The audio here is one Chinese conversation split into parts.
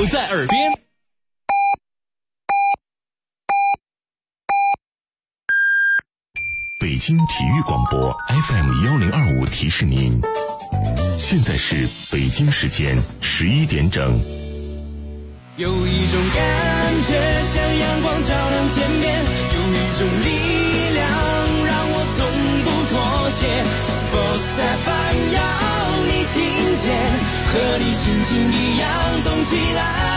在耳边。 北京体育广播 FM1025提示您，现在是北京时间11点整。 有一种感觉像阳光照亮天边，有一种力量让我从不妥协。Sports FM 要你听见，和你心情一样动起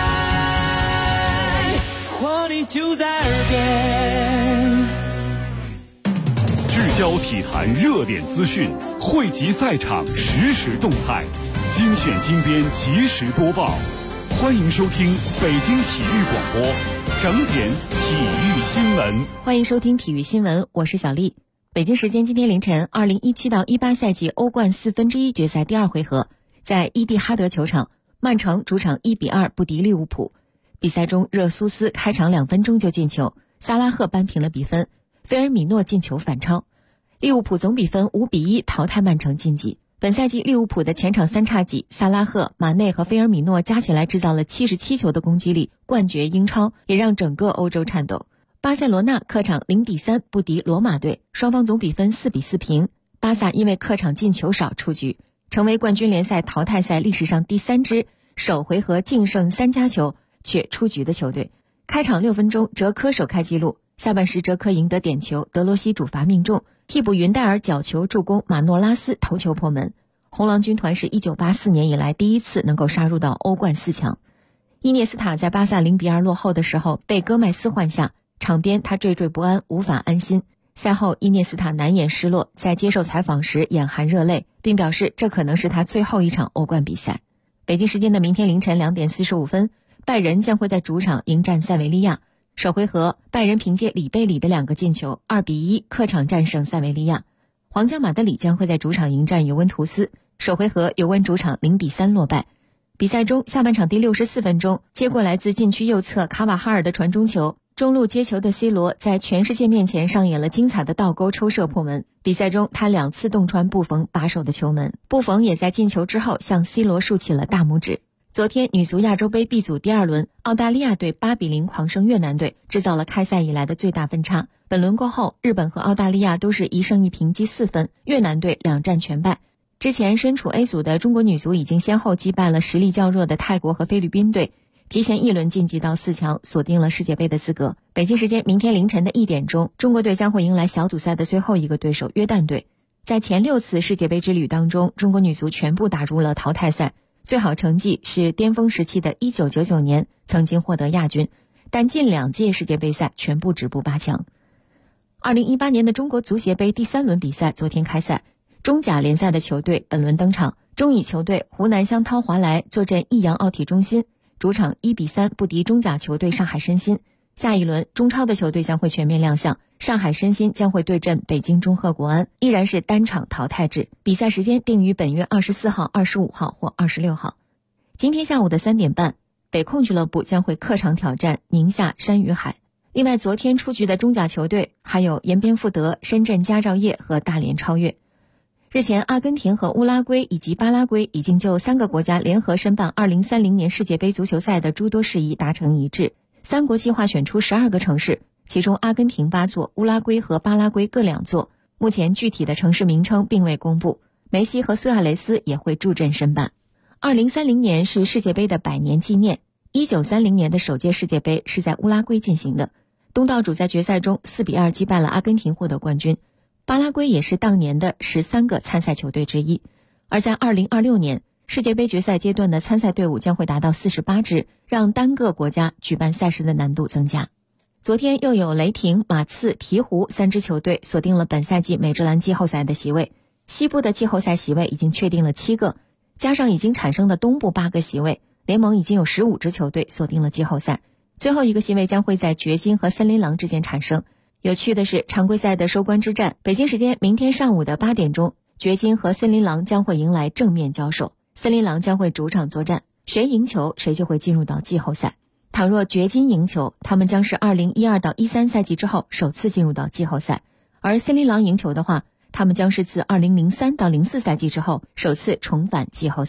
来，活力就在耳边。 聚焦体坛热点资讯，汇集赛场实时动态，精选精编及时播报。欢迎收听北京体育广播整点体育新闻。 欢迎收听体育新闻，我是小丽。北京时间今天凌晨，2017到18赛季欧冠1/4决赛第二回合，在伊蒂哈德球场，曼城主场1-2不敌利物浦。比赛中，热苏斯开场2分钟就进球，萨拉赫扳平了比分，菲尔米诺进球反超。利物浦总比分5-1淘汰曼城晋级。本赛季利物浦的前场三叉戟萨拉赫、马内和菲尔米诺加起来制造了77球的攻击力，冠绝英超，也让整个欧洲颤抖。巴塞罗那客场0-3不敌罗马队，双方总比分4-4平。巴萨因为客场进球少出局，成为冠军联赛淘汰赛历史上第3支首回合净胜3加球却出局的球队。开场6分钟，哲科首开纪录，下半时哲科赢得点球，德罗西主罚命中，替补云戴尔角球助攻，马诺拉斯头球破门。红狼军团是1984年以来第一次能够杀入到欧冠4强。伊涅斯塔在巴萨0-2落后的时候被戈麦斯换下，场边他惴惴不安，无法安心。赛后伊涅斯塔难掩失落，在接受采访时眼含热泪，并表示这可能是他最后一场欧冠比赛。北京时间的明天凌晨2点45分，拜仁将会在主场迎战塞维利亚。首回合，拜仁凭借里贝里的2个进球2-1客场战胜塞维利亚。皇家马德里将会在主场迎战尤文图斯。首回合，尤文主场0-3落败。比赛中，下半场第64分钟，接过来自禁区右侧卡瓦哈尔的传中球，中路接球的 C 罗在全世界面前上演了精彩的倒钩抽射破门。比赛中，他2次洞穿布冯把守的球门，布冯也在进球之后向 C 罗竖起了大拇指。昨天女足亚洲杯 B 组第2轮，澳大利亚队8-0狂胜越南队，制造了开赛以来的最大分差。本轮过后，日本和澳大利亚都是1胜1平积4分，越南队2战全败。之前身处 A 组的中国女足已经先后击败了实力较弱的泰国和菲律宾队，提前1轮晋级到4强，锁定了世界杯的资格。北京时间明天凌晨的1点钟，中国队将会迎来小组赛的最后一个对手约旦队。在前6次世界杯之旅当中，中国女足全部打入了淘汰赛，最好成绩是巅峰时期的1999年，曾经获得亚军，但近2届世界杯赛全部止步8强。2018年的中国足协杯第3轮比赛昨天开赛，中甲联赛的球队本轮登场，中乙球队湖南湘涛华莱坐镇益阳奥体中心，主场1-3不敌中甲球队上海申鑫。下一轮中超的球队将会全面亮相，上海申鑫将会对阵北京中赫国安，依然是单场淘汰制，比赛时间定于本月24号、25号或26号。今天下午的3点半，北控俱乐部将会客场挑战宁夏山鱼海。另外，昨天出局的中甲球队还有延边富德、深圳佳兆业和大连超越。日前，阿根廷和乌拉圭以及巴拉圭已经就3个国家联合申办2030年世界杯足球赛的诸多事宜达成一致。3国计划选出12个城市，其中阿根廷8座，乌拉圭和巴拉圭各2座。目前具体的城市名称并未公布。梅西和苏亚雷斯也会助阵申办。2030年是世界杯的100年纪念。1930年的首届世界杯是在乌拉圭进行的，东道主在决赛中4-2击败了阿根廷，获得冠军。巴拉圭也是当年的13个参赛球队之一。而在2026年，世界杯决赛阶段的参赛队伍将会达到48支，让单个国家举办赛事的难度增加。昨天又有雷霆、马刺、鹈鹕3支球队锁定了本赛季美职篮季后赛的席位。西部的季后赛席位已经确定了7个，加上已经产生的东部8个席位，联盟已经有15支球队锁定了季后赛。最后一个席位将会在掘金和森林狼之间产生。有趣的是，常规赛的收官之战，北京时间明天上午的8点钟，掘金和森林狼将会迎来正面交手，森林狼将会主场作战，谁赢球谁就会进入到季后赛。倘若掘金赢球，他们将是2012到13赛季之后首次进入到季后赛，而森林狼赢球的话，他们将是自2003到04赛季之后首次重返季后赛。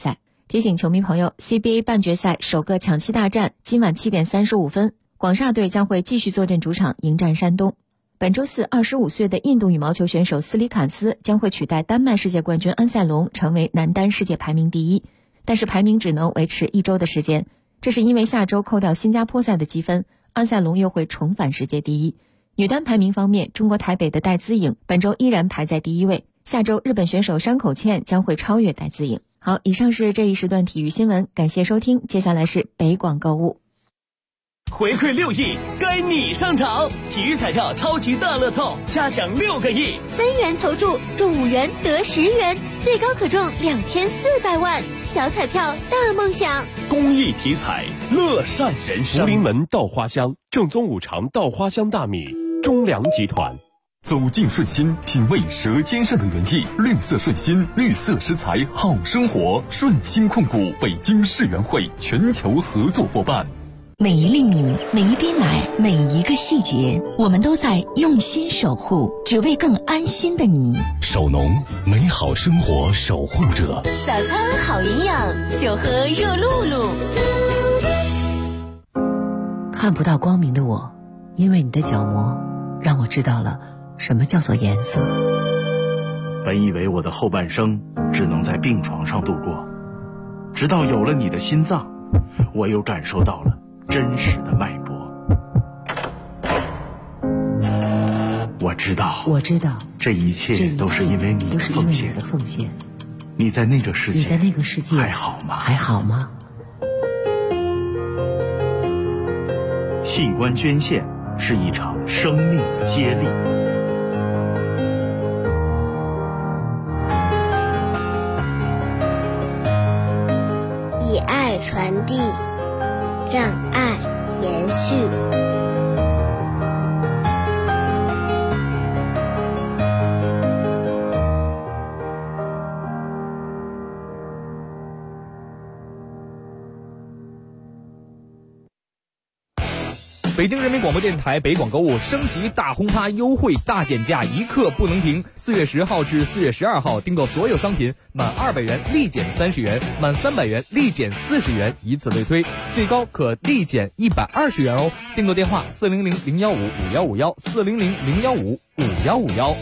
提醒球迷朋友 ，CBA 半决赛首个抢七大战今晚7点35分，广厦队将会继续坐镇主场迎战山东。本周四，25岁的印度羽毛球选手斯里坎斯将会取代丹麦世界冠军安塞龙，成为男单世界排名第一。但是排名只能维持1周的时间，这是因为下周扣掉新加坡赛的积分，安塞龙又会重返世界第一。女单排名方面，中国台北的戴资颖本周依然排在第1位，下周日本选手山口茜将会超越戴资颖。好，以上是这一时段体育新闻，感谢收听，接下来是北广购物。 回馈6亿，该你上场！体育彩票超级大乐透，加奖6个亿 ，3元投注中5元得10元，最高可中2400万。小彩票大梦想， 公益体彩，乐善人生。 福临门稻花香，正宗五常稻花香大米，中粮集团。 走进顺心，品味舌尖上的原意。绿色顺心，绿色食材好生活。顺心控股北京世园会全球合作伙伴。 每一粒米，每一滴奶，每一个细节，我们都在用心守护，只为更安心的你。 守农，美好生活守护者。 早餐好营养，就喝热露露。 看不到光明的我，因为你的角膜，让我知道了什么叫做颜色。 本以为我的后半生只能在病床上度过，直到有了你的心脏，我又感受到了真实的脉搏。我知道，这一切都是因为你的奉献。你在那个世界还好吗？器官捐献是一场生命的接力。 以爱传递，让爱延续。 北京人民广播电台北广购物升级大轰趴优惠大减价，一刻不能停。4月10号至4月12号，订购所有商品满200元立减30元，满300元立减40元，以此类推，最高可立减120元哦。订购电话400-015-5151，400-015-5151。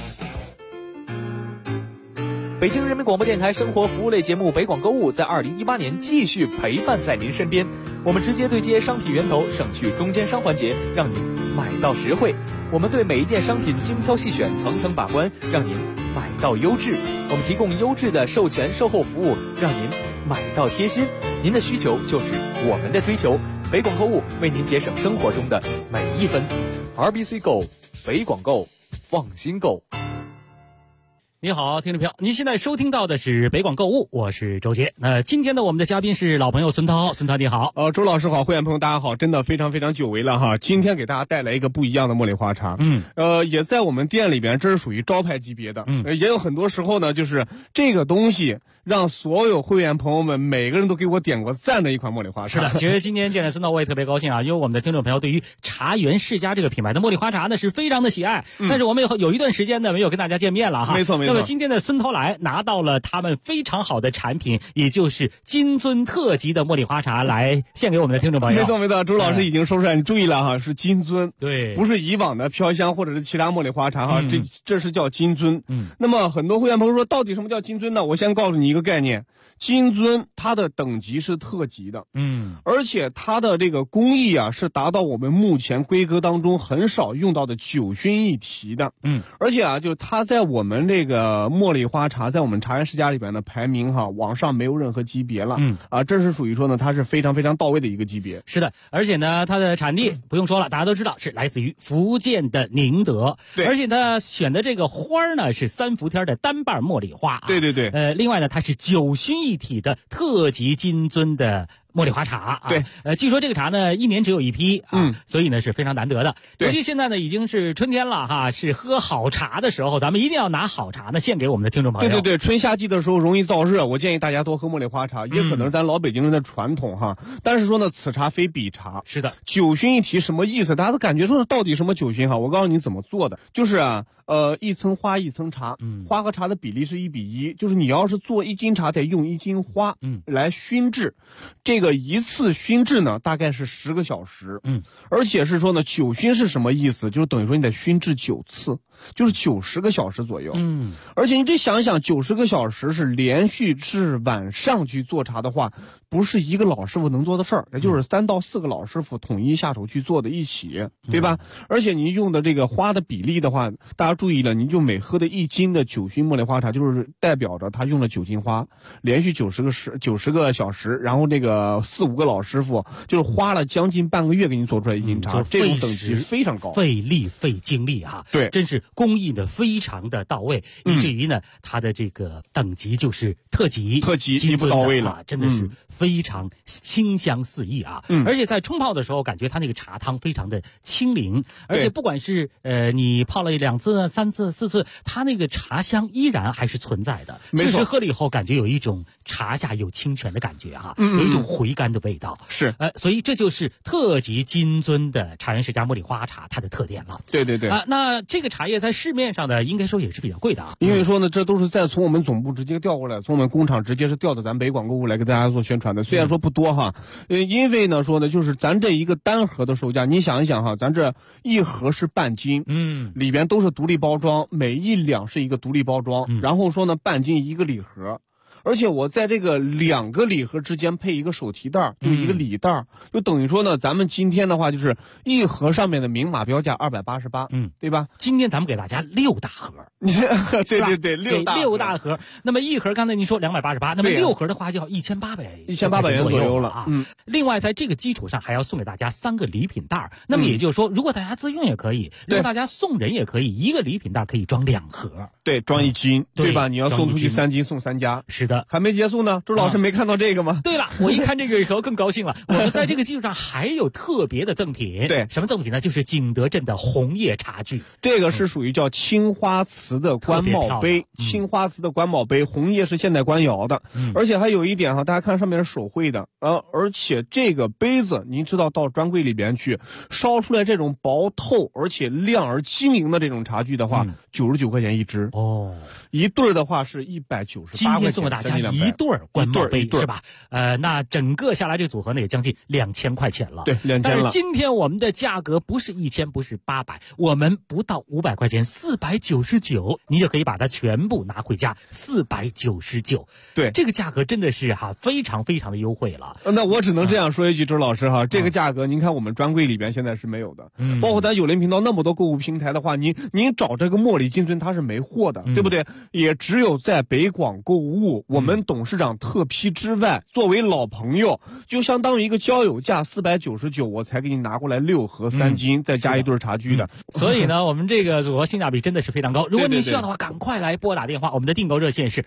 北京人民广播电台生活服务类节目北广购物在2018年继续陪伴在您身边，我们直接对接商品源头，省去中间商环节，让您买到实惠。我们对每一件商品精挑细选，层层把关，让您买到优质。我们提供优质的售前售后服务，让您买到贴心。您的需求就是我们的追求，北广购物为您节省生活中的每一分。RBC Go， 北广购，放心购。 你好，听众朋友，您现在收听到的是北广购物，我是周杰。今天的我们的嘉宾是老朋友孙涛，孙涛你好。 周老师好，会员朋友大家好，真的非常非常久违了哈。今天给大家带来一个不一样的茉莉花茶，也在我们店里边，这是属于招牌级别的，也有很多时候呢，就是这个东西让所有会员朋友们每个人都给我点过赞的一款茉莉花茶。 是的，其实今天见了孙涛我也特别高兴啊，因为我们的听众朋友对于茶园世家这个品牌的茉莉花茶呢是非常的喜爱，但是我们有一段时间呢没有跟大家见面了哈。 没错。 那么今天的孙涛来拿到了他们非常好的产品，也就是金樽特级的茉莉花茶，来献给我们的听众朋友。 没错，周老师已经说出来，你注意了哈，是金樽， 对， 不是以往的飘香或者是其他茉莉花茶哈，这是叫金樽。那么很多会员朋友说，到底什么叫金樽呢？我先告诉你一个概念，金樽它的等级是特级的，而且它的这个工艺啊是达到我们目前规格当中很少用到的9熏一提的，而且啊，就是它在我们这个茉莉花茶在我们茶园世家里边的排名哈，往上没有任何级别了，这是属于说呢，它是非常非常到位的一个级别。 是的，而且呢，它的产地不用说了，大家都知道是来自于福建的宁德， 对， 而且呢，选的这个花呢是3伏天的单瓣茉莉花， 对， 另外呢，它是9熏一体的特级金樽的茉莉花茶啊。 对， 据说这个茶呢1年只有一批啊，所以呢是非常难得的。 对， 尤其现在呢已经是春天了哈，是喝好茶的时候，咱们一定要拿好茶呢献给我们的听众朋友。 对，春夏季的时候容易燥热，我建议大家多喝茉莉花茶，也可能是咱老北京人的传统哈。但是说呢，此茶非彼茶。 是的， 九旬一提什么意思？大家都感觉说到底什么九旬哈？我告诉你怎么做的，就是一层花一层茶，花和茶的比例是1比1，就是你要是做1斤茶，得用1斤花，来熏制。这个一次熏制呢，大概是10个小时，而且是说呢，九熏是什么意思？就是等于说你得熏制9次，就是90个小时左右，而且你这想一想，90个小时是连续是晚上去做茶的话，不是一个老师傅能做的事儿，也就是3到4个老师傅统一下手去做的一起，对吧？而且你用的这个花的比例的话，大家注意了，你就每喝的1斤的九熏茉莉花茶，就是代表着他用了9斤花，连续90个小时，然后这个4、5个老师傅就是花了将近半个月给你做出来1斤茶，这种等级非常高， 费力费精力哈。 对， 真是工艺的非常的到位，以至于呢，它的这个等级就是特级一步到位了， 真的是非常清香四溢啊！而且在冲泡的时候，感觉它那个茶汤非常的清灵，而且不管是你泡了2次、3次、4次，它那个茶香依然还是存在的。 没错， 确实喝了以后，感觉有一种茶下有清泉的感觉哈，有一种回甘的味道。 是， 所以这就是特级金樽的茶园世家茉莉花茶它的特点了。 对那这个茶叶在市面上呢，应该说也是比较贵的啊。 因为说呢，这都是再从我们总部直接调过来，从我们工厂直接是调到咱北广购物来给大家做宣传的。虽然说不多哈，因为呢说呢，就是咱这一个单盒的售价，你想一想哈，咱这一盒是半斤，里边都是独立包装，每1两是一个独立包装，然后说呢半斤1个礼盒。而且我在这个2个礼盒之间配一个手提袋，就一个礼袋，就等于说呢，咱们今天的话就是一盒上面的明码标价288，对吧？ 今天咱们给大家6大盒， 对，6 大盒。那么一盒刚才您说288，那么6盒的话就要1800 元左右了啊。 另外在这个基础上还要送给大家3个礼品袋，那么也就是说，如果大家自用也可以，如果大家送人也可以，一个礼品袋可以装2盒， 对，装1斤，对吧？你要送出去3斤送3家， 是的。 还没结束呢，周老师没看到这个吗？ 对了，我一看这个以后更高兴了。我们在这个基础上还有特别的赠品， 对， 什么赠品呢？就是景德镇的红叶茶具， 这个是属于叫青花瓷的官帽杯，青花瓷的官帽杯，红叶是现代官窑的，而且还有一点哈，大家看上面是手绘的，而且这个杯子您知道到专柜里边去烧出来这种薄透而且亮而晶莹的这种茶具的话，99块钱一支哦， 一对的话是198块钱。 今天送给大家一对官帽杯是吧？那整个下来这组合呢也将近2000块钱了。 对，2000了。 但是今天我们的价格不是1000，不是800，我们不到500块钱，499，你就可以把它全部拿回家，499。 对， 这个价格真的是非常非常的优惠了。 那我只能这样说一句，周老师这个价格您看我们专柜里边现在是没有的，包括咱有联频道那么多购物平台的话，您找这个茉莉金樽它是没货的，对不对？也只有在北广购物，我们董事长特批之外，作为老朋友，就相当于一个交友价499，我才给你拿过来6盒3斤，再加一对茶具的。 所以呢，我们这个组合性价比真的是非常高。如果您需要的话，赶快来拨打电话，我们的订购热线是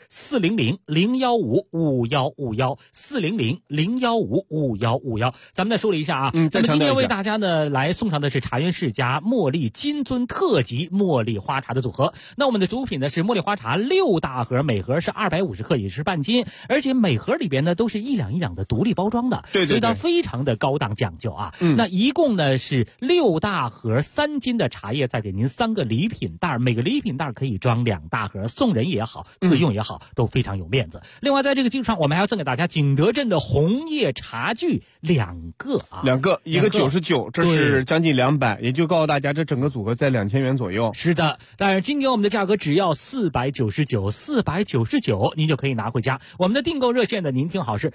400-015-5151，400-015-5151。咱们再说了一下啊，咱们今天为大家呢来送上的是茶园世家茉莉金樽特级茉莉花茶的组合。那我们的主品呢是茉莉花茶6大盒，每盒是250克，也是半斤，而且每盒里边呢都是1两1两的独立包装的， 对， 所以它非常的高档讲究啊。那一共呢是6大盒3斤的茶叶，再给您3个礼品袋，每个礼品袋可以装2大盒，送人也好，自用也好，都非常有面子。另外在这个基础上，我们还要赠给大家景德镇的红叶茶具2个啊 ，2个，一个99，这是将近200，也就告诉大家这整个组合在2000元左右。 是的，但是今天我们的价格只要499，您就可以拿回家。我们的订购热线呢，您听好是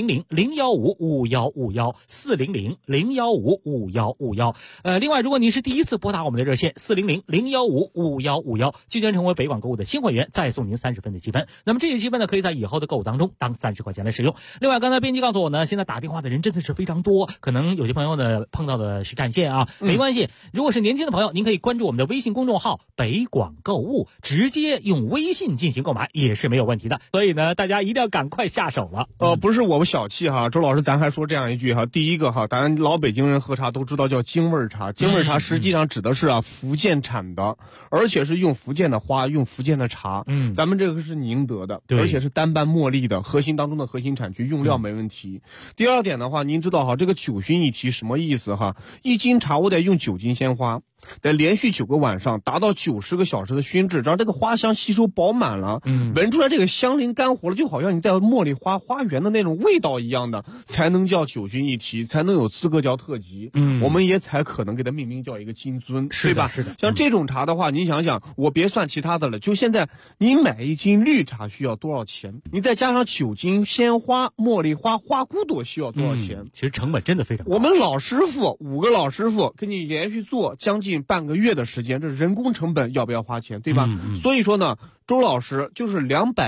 400-015-5151，400-015-5151。另外，如果您是第一次拨打我们的热线400-015-5151，即将成为北广购物的新会员，再送您30分的积分。那么这些积分呢，可以在以后的购物当中当30块钱来使用。另外，刚才编辑告诉我呢，现在打电话的人真的是非常多，可能有些朋友呢碰到的是占线啊，没关系。如果是年轻的朋友，您可以关注我们的微信公众号北广购物，直接用微信进行购买也是没有问题的。所以呢，大家一定要赶快下手了。 不是我们小气哈，周老师，咱还说这样一句哈，第一个哈，咱老北京人喝茶都知道叫京味茶，京味茶实际上指的是福建产的，而且是用福建的花，用福建的茶。咱们这个是宁德的，而且是单瓣茉莉的核心当中的核心产区，用料没问题。第二点的话，您知道哈，这个酒熏一提什么意思哈？一斤茶我得用9斤鲜花，得连续9个晚上，达到90个小时的熏制，让这个花香吸收饱满了，闻出来这个香灵干活了，就好像你在茉莉花园的那种味道一样的，才能叫酒熏一提，才能有资格叫特级。我们也才可能给它命名叫一个金樽，对吧？ 是的。 像这种茶的话，您想想，我别算其他的了，就现在你买一斤绿茶需要多少钱？你再加上9斤鲜花、茉莉花、花骨朵需要多少钱？ 其实成本真的非常高。 我们老师傅5个老师傅给你连续做将近半个月的时间，这人工成本要不要花钱，对吧？所以说呢，周老师就是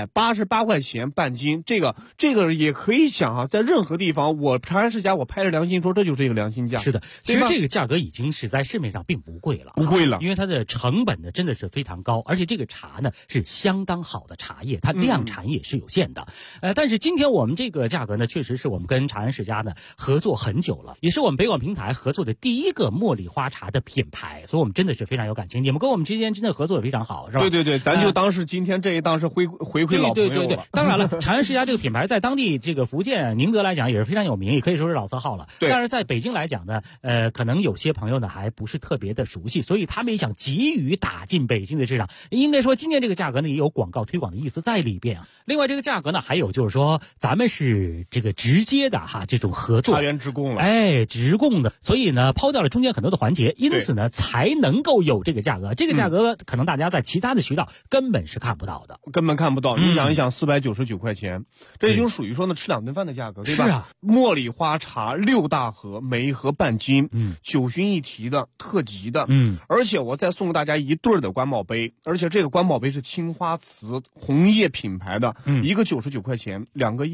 288块钱半斤，这个也可以想啊，在任何地方，我长安世家我拍着良心说，这就是一个良心价。 是的，其实这个价格已经是在市面上并不贵了，因为它的成本呢真的是非常高，而且这个茶呢是相当好的茶叶，它量产也是有限的。但是今天我们这个价格呢，确实是我们跟长安世家呢合作很久了，也是我们北广平台合作的第一个茉莉花茶的品牌，所以我们真的是非常有感情。你们跟我们之间真的合作也非常好，是吧？ 对，咱就当是今天这一档是回馈老朋友了。 对，当然了，长安世家这个品牌在当地这个福建宁德来讲也是非常有名，也可以说是老字号了。但是在北京来讲呢，可能有些朋友呢还不是特别的熟悉，所以他们也想急于打进北京的市场。应该说今年这个价格呢也有广告推广的意思在里边啊。另外这个价格呢还有就是说咱们是这个直接的这种合作， 茶园直供了， 直供的，所以呢抛掉了中间很多的环节，因此呢才能够有这个价格。这个价格可能大家在其他的渠道根本是看不到的， 根本看不到。你想一想，499块钱，这也就属于说呢吃2顿饭的价格，对吧？ 是啊， 茉莉花茶6大盒，每一盒半斤，酒熏一提的，特级的，而且我再送给大家一对的官宝杯，而且这个官宝杯是青花瓷红叶品牌的，一个99块钱，2个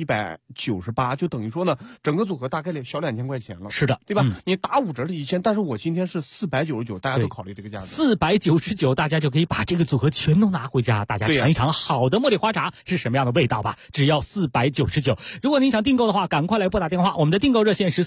198，就等于说呢，整个组合大概小2000块钱了， 是的， 对吧？你打5折是1000，但是我今天是499，大家都考虑这个价格 ，499，大家就可以把这个组合全都拿回家，大家尝一尝好的茉莉花茶是什么样的味道吧，只要499。如果您想订购的话，赶快来拨打电话，我们的订购热线是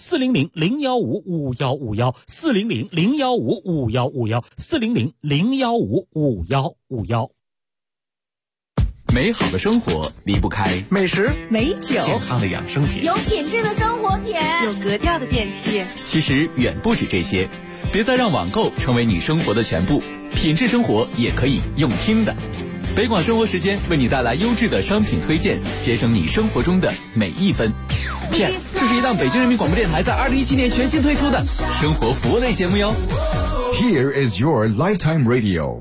400-015-5151，400-015-5151，400-015-5151。 美好的生活离不开美食、美酒、 健康的养生品、 有品质的生活品、 有格调的电器。 其实远不止这些，别再让网购成为你生活的全部，品质生活也可以用听的。北广生活时间为你带来优质的商品推荐，节省你生活中的每一分。这是一档北京人民广播电台在2017年全新推出的生活服务类节目哟。 Here is your lifetime radio。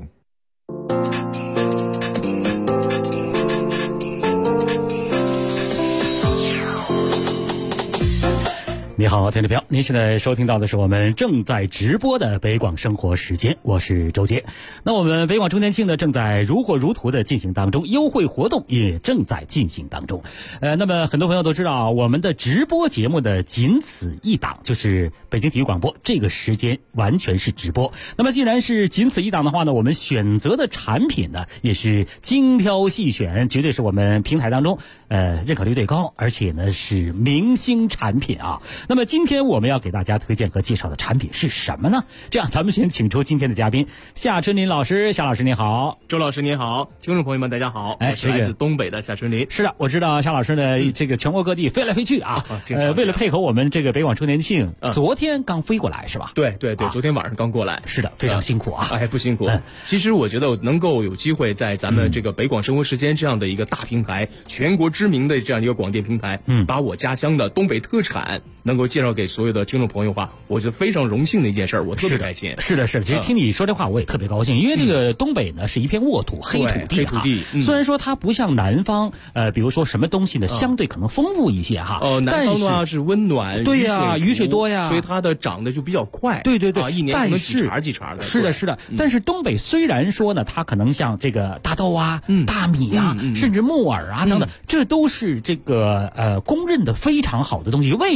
你好，听众朋友，您现在收听到的是我们正在直播的北广生活时间，我是周杰。那我们北广周年庆呢，正在如火如荼的进行当中，优惠活动也正在进行当中。那么很多朋友都知道，我们的直播节目的仅此一档，就是北京体育广播，这个时间完全是直播。那么既然是仅此一档的话呢，我们选择的产品呢，也是精挑细选，绝对是我们平台当中认可率最高，而且呢是明星产品啊。那么今天我们要给大家推荐和介绍的产品是什么呢？这样咱们先请出今天的嘉宾夏春林老师。夏老师你好。 周老师你好，听众朋友们大家好，我是来自东北的夏春林。 是的，我知道夏老师呢这个全国各地飞来飞去啊，为了配合我们这个北广周年庆，昨天刚飞过来是吧？ 对，昨天晚上刚过来。 是的，非常辛苦啊。 不辛苦。其实我觉得能够有机会在咱们这个北广生活时间这样的一个大平台，全国知名的这样一个广电平台，把我家乡的东北特产能够介绍给所有的听众朋友的话，我觉得非常荣幸的一件事，我特别开心。 是的，其实听你说这话我也特别高兴，因为这个东北呢是一片沃土、黑土地，虽然说它不像南方，比如说什么东西呢相对可能丰富一些哈。 南方呢是温暖， 对呀，雨水多呀， 所以它的长得就比较快。 对， 一年可能几茬的。 是的。但是东北虽然说呢，它可能像这个大豆啊、大米啊，甚至木耳啊等等，这都是这个公认的非常好的东西。为什么呢？这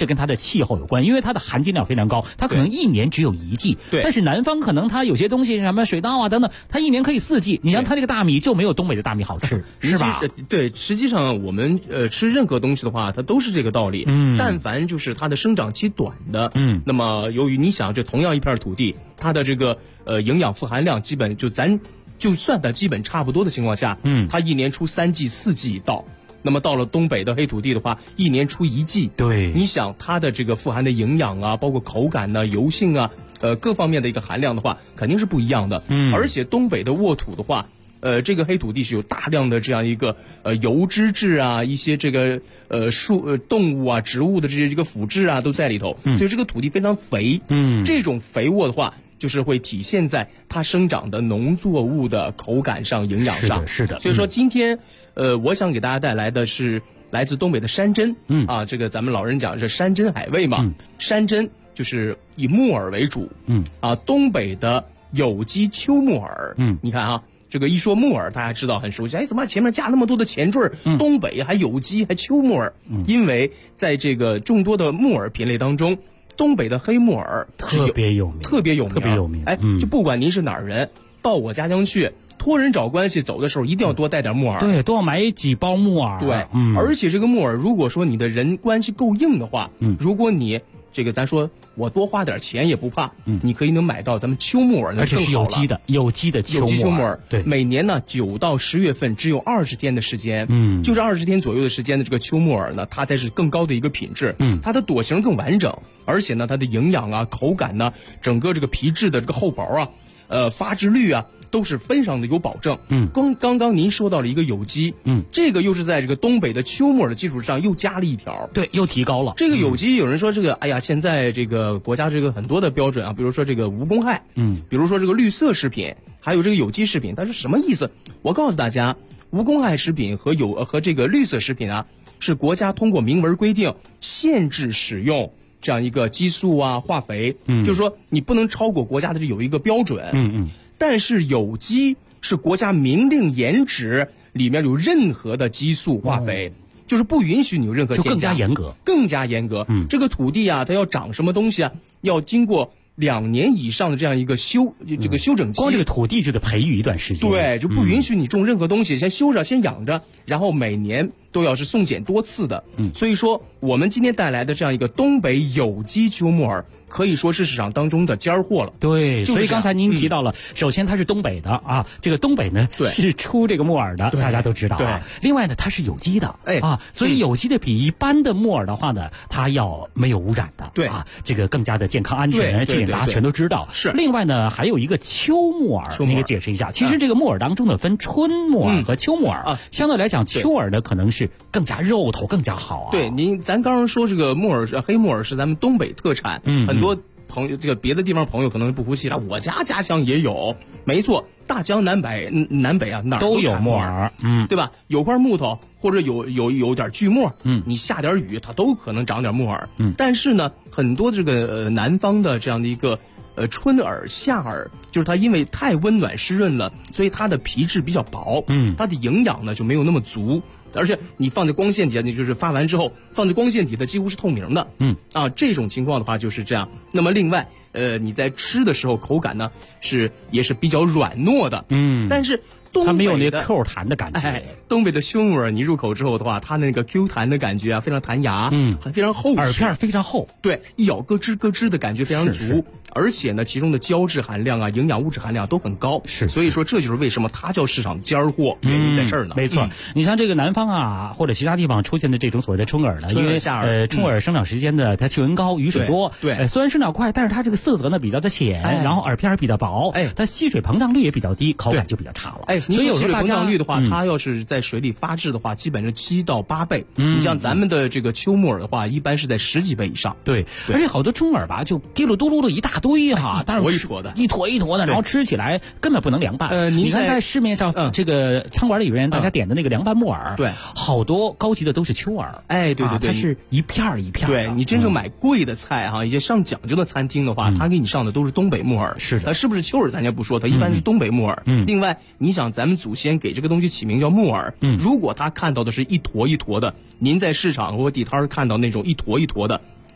是跟它的气候有关，因为它的含金量非常高，它可能一年只有一季。 对。 但是南方可能它有些东西什么水稻啊等等，它一年可以4季。你像它这个大米就没有东北的大米好吃，是吧？ 对，实际上我们吃任何东西的话，它都是这个道理。但凡就是它的生长期短的，那么由于你想这同样一片土地，它的这个营养富含量基本就算它基本差不多的情况下，它一年出3季4季稻。那么到了东北的黑土地的话，一年出1季。 对， 你想它的这个富含的营养啊，包括口感呢、油性啊，各方面的一个含量的话，肯定是不一样的。而且东北的沃土的话，这个黑土地是有大量的这样一个油脂质啊，一些这个动物啊、植物的这些这个腐质啊都在里头，所以这个土地非常肥。这种肥沃的话，就是会体现在它生长的农作物的口感上、营养上。 是的。 所以说今天，我想给大家带来的是来自东北的山珍。这个咱们老人讲是山珍海味嘛。山珍就是以木耳为主。东北的有机秋木耳。你看啊，这个一说木耳，大家知道很熟悉。怎么前面加那么多的前缀？东北还有机还秋木耳？因为在这个众多的木耳品类当中，东北的黑木耳特别有名。 就不管您是哪儿人，到我家乡去托人找关系，走的时候一定要多带点木耳。 对，多买几包木耳。 对，而且这个木耳，如果说你的人关系够硬的话，如果你这个咱说我多花点钱也不怕，你可以能买到咱们秋木耳， 而且是有机的秋木耳。对， 每年呢9到10月份只有20天的时间，就这20天左右的时间的这个秋木耳呢，它才是更高的一个品质。它的朵形更完整，而且呢它的营养啊、口感呢、整个这个皮质的这个厚薄啊、发质率啊，都是非常的有保证。刚刚您说到了一个有机，这个又是在这个东北的秋木耳的基础上又加了一条， 对，又提高了。 这个有机有人说这个，哎呀，现在这个国家这个很多的标准啊，比如说这个无公害，比如说这个绿色食品，还有这个有机食品，它是什么意思？我告诉大家，无公害食品和这个绿色食品啊，是国家通过明文规定限制使用这样一个激素啊、化肥，就是说你不能超过国家的有一个标准。但是有机是国家明令严止里面有任何的激素化肥，就是不允许你有任何添加， 就更加严格。这个土地啊，它要长什么东西啊，要经过2年以上的这样一个修整期， 光这个土地就得培育一段时间。 对，就不允许你种任何东西，先修着，先养着，然后每年都要是送检多次的。所以说我们今天带来的这样一个东北有机秋木耳，可以说是市场当中的尖货了。 对，所以刚才您提到了，首先它是东北的啊，这个东北呢是出这个木耳的，大家都知道啊。另外呢，它是有机的，所以有机的比一般的木耳的话呢，它要没有污染的， 对啊，这个更加的健康安全，这点大家全都知道。 是。 另外呢，还有一个秋木耳，您给解释一下。其实这个木耳当中呢，分春木耳和秋木耳，相对来讲，秋耳呢可能是更加肉头更加好啊。 对，咱刚刚说这个木耳黑木耳是咱们东北特产，很多朋友这个别的地方朋友可能不服气了，我家乡也有，没错，大江南北啊哪儿都有木耳， 对吧？有块木头或者有点锯末，你下点雨它都可能长点木耳。但是呢，很多这个南方的这样的一个春耳、夏耳，就是它因为太温暖湿润了，所以它的皮质比较薄，它的营养呢就没有那么足。而且你放在光线底下，你就是发完之后放在光线底的几乎是透明的，这种情况的话就是这样。那么另外，你在吃的时候口感呢也是比较软糯的，但是它没有那个 Q 弹的感觉。 东北的秋木耳你入口之后的话，它那个 Q 弹的感觉啊，非常弹牙，非常厚实， 耳片非常厚， 对，一咬咯吱咯吱的感觉非常足。而且呢，其中的胶质含量啊、营养物质含量都很高，所以说这就是为什么它叫市场尖货，原因在这儿呢。 没错，你像这个南方啊，或者其他地方出现的这种所谓的春耳呢，因为春耳生长时间的它气温高、雨水多， 对， 虽然生长快，但是它这个色泽呢比较的浅，然后耳片比较薄，它吸水膨胀率也比较低，口感就比较差了。 所以有时候膨胀率的话，它要是在水里发制的话，基本上7到8倍。你像咱们的这个秋木耳的话，一般是在10几倍以上。 对，而且好多春耳吧，就滴噜嘟噜的一大堆哈，但是一坨的，然后吃起来根本不能凉拌。你看在市面上这个餐馆里边，大家点的那个凉拌木耳， 对， 好多高级的都是秋耳。 对， 它是一片一片。 对，你真正买贵的菜哈，一些上讲究的餐厅的话，他给你上的都是东北木耳。 是的， 它是不是秋耳咱就不说，它一般是东北木耳。另外，你想咱们祖先给这个东西起名叫木耳，如果他看到的是一坨一坨的，您在市场或地摊看到那种一坨一坨的，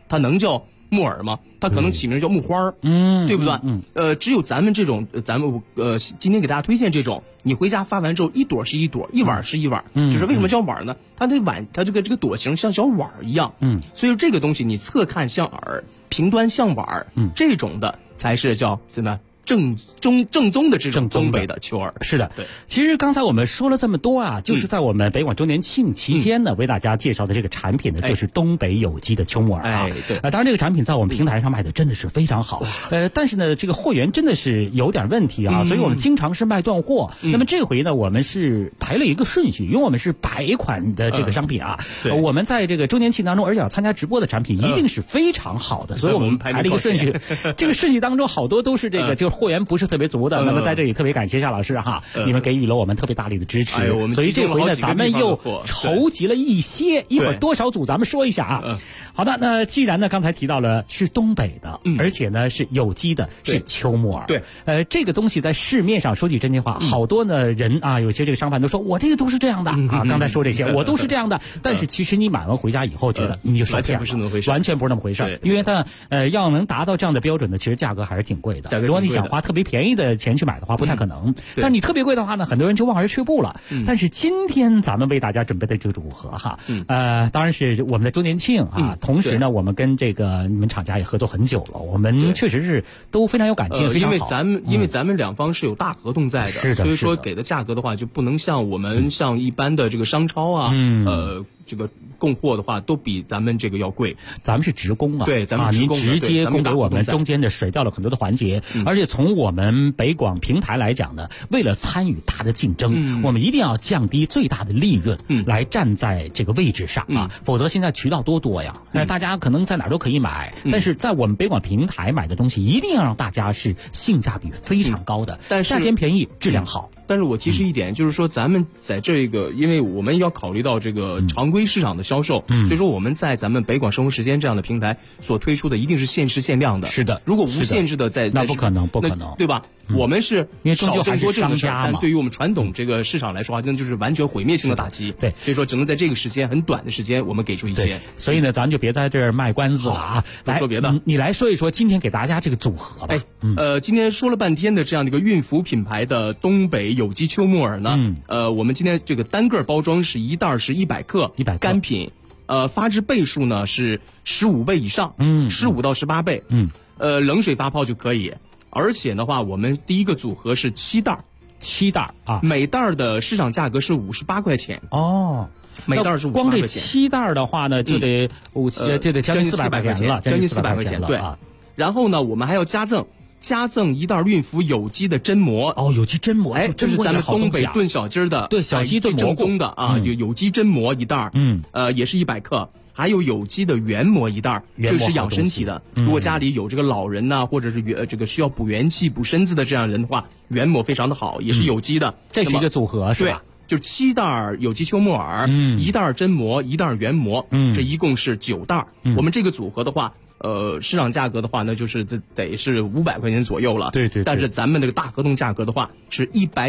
它能叫木耳吗？它可能起名叫木花对不对？只有咱们这种，今天给大家推荐这种，你回家发完之后，一朵是一朵，一碗是一碗，就是为什么叫碗呢？它这碗，它这个朵形像小碗一样，所以这个东西你侧看像耳，平端像碗，这种的才是叫什么？正宗的这种东北的秋耳。 是的，对。其实刚才我们说了这么多啊，就是在我们北广周年庆期间呢，为大家介绍的这个产品呢，就是东北有机的秋木耳啊。 对。 当然这个产品在我们平台上卖的真的是非常好。但是呢，这个货源真的是有点问题啊，所以我们经常是卖断货。那么这回呢，我们是排了一个顺序，因为我们是100款的这个商品啊，我们在这个周年庆当中，而且要参加直播的产品一定是非常好的，所以我们排了一个顺序。这个顺序当中好多都是这个就是货源不是特别足的，那么在这里特别感谢夏老师哈，你们给予了我们特别大力的支持，所以这回呢咱们又筹集了一些，一会儿多少组咱们说一下啊。好的，那既然呢刚才提到了是东北的，而且呢是有机的，是秋木耳， 对， 这个东西在市面上说句真心话，好多呢人啊，有些这个商贩都说我这个都是这样的啊，刚才说这些我都是这样的，但是其实你买完回家以后觉得你就完全不是那么回事， 完全不是那么回事，因为它要能达到这样的标准呢，其实价格还是挺贵的。如果你想花特别便宜的钱去买的话，不太可能。但你特别贵的话呢，很多人就望而却步了。但是今天咱们为大家准备的这个组合哈，当然是我们的周年庆啊，同时呢，我们跟这个你们厂家也合作很久了，我们确实是都非常有感情，非常好。 因为咱们两方是有大合同在的，所以说给的价格的话，就不能像我们像一般的这个商超啊，这个供货的话都比咱们这个要贵， 咱们是直供啊， 对，咱们您直接供给我们，中间的省掉了很多的环节，而且从我们北广平台来讲呢，为了参与大的竞争，我们一定要降低最大的利润，来站在这个位置上啊，否则现在渠道多呀，大家可能在哪儿都可以买，但是在我们北广平台买的东西，一定要让大家是性价比非常高的， 但是价钱便宜，质量好。 但是我提示一点，就是说咱们在这个，因为我们要考虑到这个常规市场的销售，所以说我们在咱们北广生活时间这样的平台所推出的一定是限时限量的。 是的， 如果无限制的在那不可能， 对吧？我们是因为终究还是商家嘛， 但对于我们传统这个市场来说，那就是完全毁灭性的打击。 对， 所以说只能在这个时间很短的时间，我们给出一些。 所以呢，咱就别在这儿卖关子了啊！ 来说别的， 你来说一说今天给大家这个组合吧。 今天说了半天的这样的一个孕妇品牌的东北有机秋木耳呢，我们今天这个单个包装是一袋是100克 ，100克干品，发制倍数呢是15倍以上，15到18倍，冷水发泡就可以。而且的话，我们第一个组合是7袋啊， 每袋的市场价格是58块钱哦。 每袋是58块钱， 光这7袋的话呢，就得将近400块钱了， 将近400块钱了。对，然后呢，我们还要加赠一袋孕妇有机的榛蘑哦，有机榛蘑， 这是咱们东北炖小鸡的， 对，小鸡炖正宗的啊，有机榛蘑一袋，也是100克。还有有机的原蘑一袋，这是养身体的。如果家里有这个老人呐，或者是这个需要补元气、补身子的这样人的话，原蘑非常的好，也是有机的。 这是一个组合，是吧？ 对，就7袋有机秋木耳，一袋榛蘑，一袋原蘑，这一共是9袋。我们这个组合的话，市场价格的话呢，就是得是500块钱左右了。 对。 但是咱们这个大合同价格的话是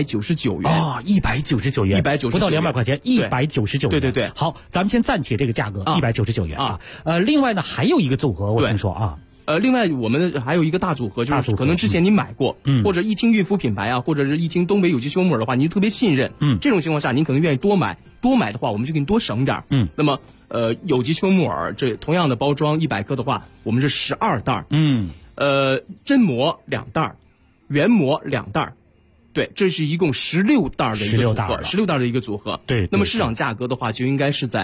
199元啊，199元 ，199 不到200块钱，199元。 对。 好，咱们先暂且这个价格199元啊。另外呢，还有一个组合，我听说啊。 另外我们还有一个大组合，就是可能之前你买过，或者一听孕妇品牌啊，或者是一听东北有机秋木耳的话，你就特别信任。这种情况下，您可能愿意多买的话，我们就给你多省点。那么有机秋木耳这同样的包装100克的话，我们是12袋。榛蘑2袋，原蘑2袋。对，这是一共16袋的一个组合，16袋的一个组合。 对。 那么市场价格的话，就应该是在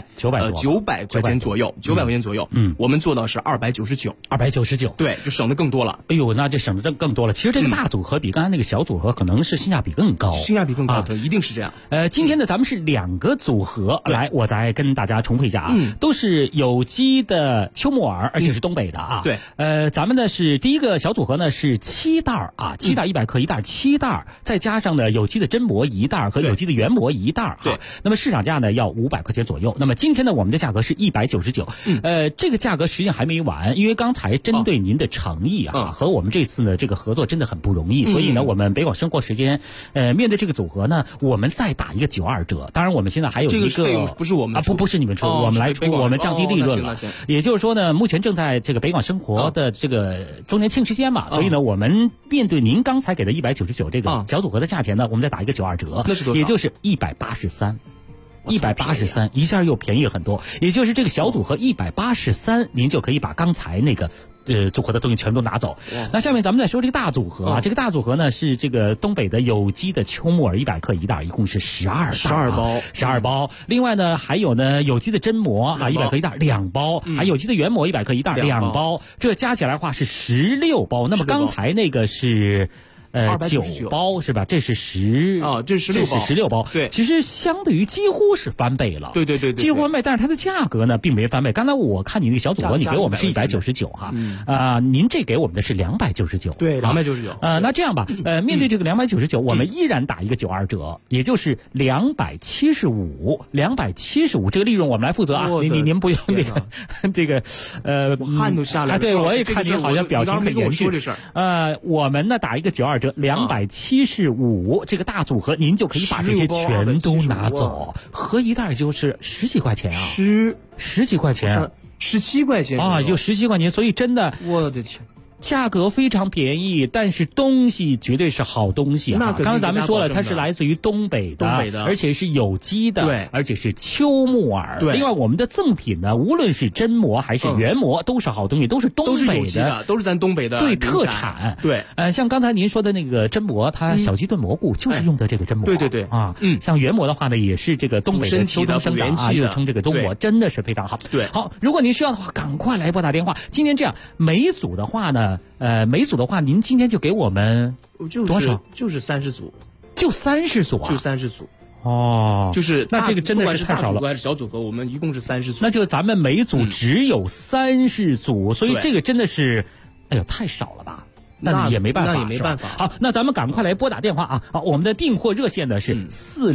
900 块钱左右，900块钱左右。我们做到是299。对，就省得更多了。 哎呦，那这省得更多了。其实这个大组合比刚才那个小组合可能是性价比更高。 一定是这样。 今天呢，咱们是2个组合，来，我再跟大家重复一下啊，都是有机的秋木耳，而且是东北的啊。 对。 咱们呢是第一个小组合呢是7袋啊，7袋100克，一袋7袋。在再加上呢有机的真膜1袋和有机的原膜1袋， 对， 那么市场价呢要500块钱左右。那么今天呢我们的价格是199，这个价格实际上还没完，因为刚才针对您的诚意和我们这次呢这个合作真的很不容易，所以呢我们北广生活时间面对这个组合呢，我们再打一个92折。当然我们现在还有一个不是我们不是你们出，我们来出，我们降低利润了。也就是说呢，目前正在这个北广生活的这个周年庆时间嘛，所以呢我们面对您刚才给的199这个小组合的价钱呢，我们再打一个92折， 那是多少？ 也就是183，一下又便宜了很多。也就是这个小组合183，您就可以把刚才那个组合的东西全部都拿走。那下面咱们再说这个大组合这个大组合呢是这个东北的有机的秋木耳100克1袋，一共是12包。另外呢还有呢有机的真膜100克1袋2包，还有机的原膜100克1袋2包，这加起来的话是16包。那么刚才那个是9包是吧？这是这是16包。 对， 其实相对于几乎是翻倍了。 对， 几乎翻倍，但是它的价格呢并没翻倍。刚才我看你那个小组合，你给我们是199您这给我们的是299。 对，299。 那这样吧，面对这个299，我们依然打一个92折，也就是275，这个利润我们来负责啊。您不用那个这个汗都下来了。 对，我也看您好像表情很严峻。我们呢打一个92折，275这个大组合，您就可以把这些全都拿走，合一袋就是10几块钱啊，10几块钱 ，17块钱就17块钱，所以真的， 我的天。 价格非常便宜，但是东西绝对是好东西啊！刚才咱们说了，它是来自于东北的，而且是有机的， 对， 而且是秋木耳。 对， 另外我们的赠品呢，无论是真膜还是原膜，都是好东西，都是东北的， 都是咱东北的对特产。 对， 像刚才您说的那个真膜，它小鸡炖蘑菇就是用的这个真膜。 对像原膜的话呢，也是这个东北的秋冬生长又称这个冬膜，真的是非常好。 对， 好，如果您需要的话，赶快来拨打电话。今天这样，每组的话呢。您今天就给我们多少？ 就是30组， 就30组啊， 就30组。 就是那这个真的是太少了。 不管是小组合，我们一共是30组。 那就咱们每组只有30组，所以这个真的是，太少了吧？那也没办法， 那也没办法。 好，那咱们赶快来拨打电话啊！好，我们的订货热线呢是